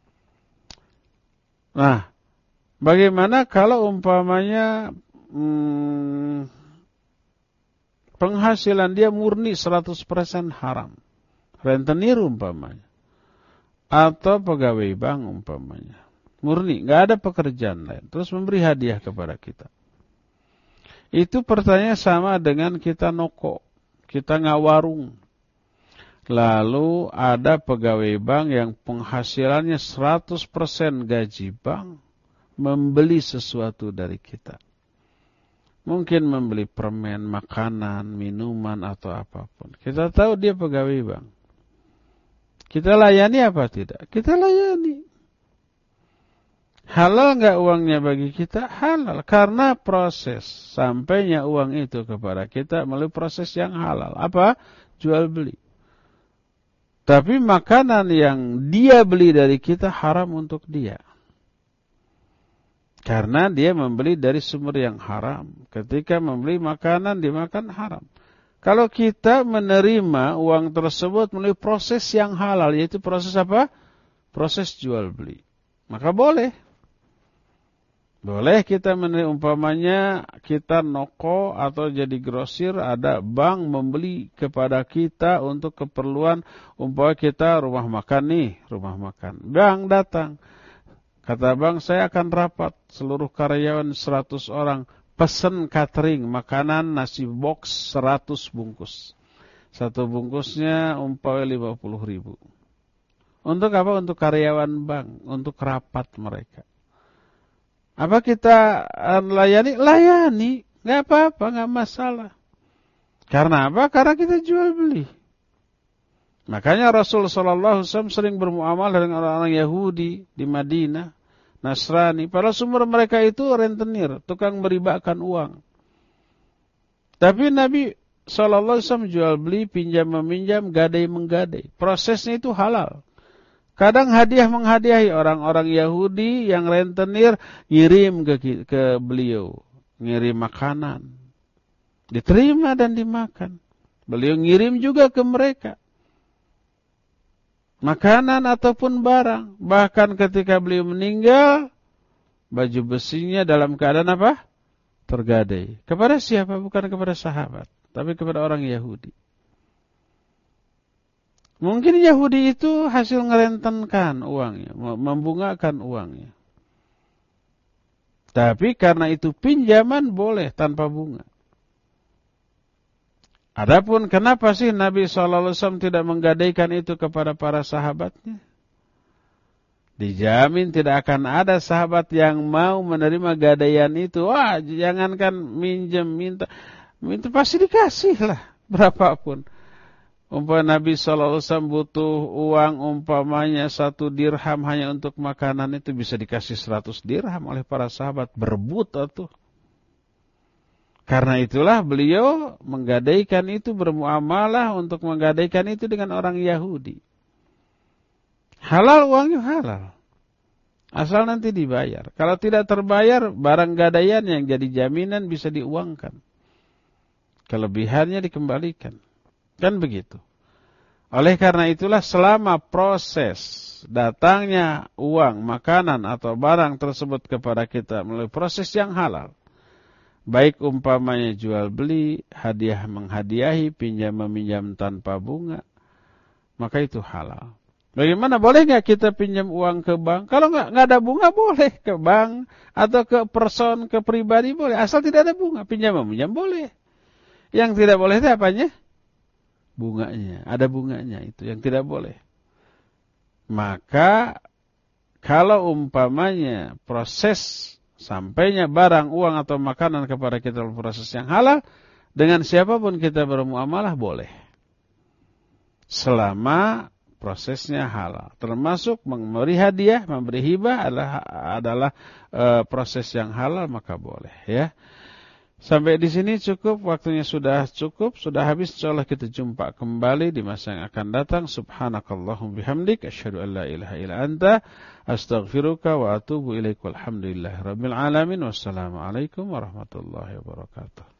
Nah, bagaimana kalau umpamanya hmm, penghasilan dia murni seratus persen haram, rentenir umpamanya, atau pegawai bank umpamanya, murni, nggak ada pekerjaan lain, terus memberi hadiah kepada kita. Itu pertanyaan sama dengan kita noko, kita ngawarung. Lalu ada pegawai bank yang penghasilannya seratus persen gaji bank, membeli sesuatu dari kita. Mungkin membeli permen, makanan, minuman, atau apapun. Kita tahu dia pegawai bank. Kita layani apa tidak? Kita layani. Halal nggak uangnya bagi kita? Halal. Karena proses sampainya uang itu kepada kita melalui proses yang halal. Apa? Jual beli. Tapi makanan yang dia beli dari kita haram untuk dia. Karena dia membeli dari sumber yang haram. Ketika membeli makanan, dimakan haram. Kalau kita menerima uang tersebut melalui proses yang halal, yaitu proses apa? Proses jual beli. Maka boleh. Boleh kita menerima, umpamanya kita noko atau jadi grosir, ada bank membeli kepada kita untuk keperluan, umpamanya kita rumah makan nih, rumah makan. Bank datang. Kata bang, saya akan rapat seluruh karyawan seratus orang, pesen catering, makanan, nasi box seratus bungkus. Satu bungkusnya umpamanya lima puluh ribu. Untuk apa? Untuk karyawan bank, untuk rapat mereka. Apa kita layani? Layani, nggak apa-apa, nggak masalah. Karena apa? Karena kita jual beli. Makanya Rasul Sallallahu Alaihi Wasallam sering bermuamalah dengan orang-orang Yahudi di Madinah, Nasrani. Pada sumber mereka itu rentenir, tukang meribakan uang. Tapi Nabi Sallallahu Alaihi Wasallam jual beli, pinjam meminjam, gadai menggadai. Prosesnya itu halal. Kadang hadiah menghadiahi orang-orang Yahudi yang rentenir, ngirim ke, ke beliau, ngirim makanan, diterima dan dimakan. Beliau ngirim juga ke mereka makanan ataupun barang. Bahkan ketika beliau meninggal, baju besinya dalam keadaan apa? Tergadai. Kepada siapa? Bukan kepada sahabat, tapi kepada orang Yahudi. Mungkin Yahudi itu hasil ngerentenkan uangnya, membungakan uangnya. Tapi karena itu pinjaman boleh tanpa bunga. Adapun kenapa sih Nabi shallallahu alaihi wasallam tidak menggadaikan itu kepada para sahabatnya? Dijamin tidak akan ada sahabat yang mau menerima gadaian itu. Wah, jangankan minjem, minta, minta pasti dikasih lah, berapapun. Umpama Nabi shallallahu alaihi wasallam butuh uang umpamanya satu dirham hanya untuk makanan, itu bisa dikasih seratus dirham oleh para sahabat, berebut atau. Karena itulah beliau menggadaikan itu, bermuamalah untuk menggadaikan itu dengan orang Yahudi. Halal uangnya halal. Asal nanti dibayar. Kalau tidak terbayar, barang gadaian yang jadi jaminan bisa diuangkan. Kelebihannya dikembalikan. Kan begitu. Oleh karena itulah selama proses datangnya uang, makanan atau barang tersebut kepada kita melalui proses yang halal, baik umpamanya jual beli, hadiah menghadiahi, pinjam meminjam tanpa bunga, maka itu halal. Bagaimana, boleh nggak kita pinjam uang ke bank? Kalau nggak nggak ada bunga boleh ke bank atau ke person, ke pribadi boleh, asal tidak ada bunga. Pinjam meminjam boleh. Yang tidak boleh itu apanya? Bunganya. Ada bunganya, itu yang tidak boleh. Maka kalau umpamanya proses sampainya barang, uang atau makanan kepada kita dalam proses yang halal, dengan siapapun kita bermuamalah boleh. Selama prosesnya halal. Termasuk memberi hadiah, memberi hibah adalah adalah e, proses yang halal, maka boleh, ya. Sampai di sini cukup, waktunya sudah cukup, sudah habis. Insyaallah kita jumpa kembali di masa yang akan datang. Subhanakallahumma bihamdik, asyhadu an la ilaha illa anta, astaghfiruka wa atubu ilaik. Walhamdulillahirabbil alamin. Wassalamualaikum warahmatullahi wabarakatuh.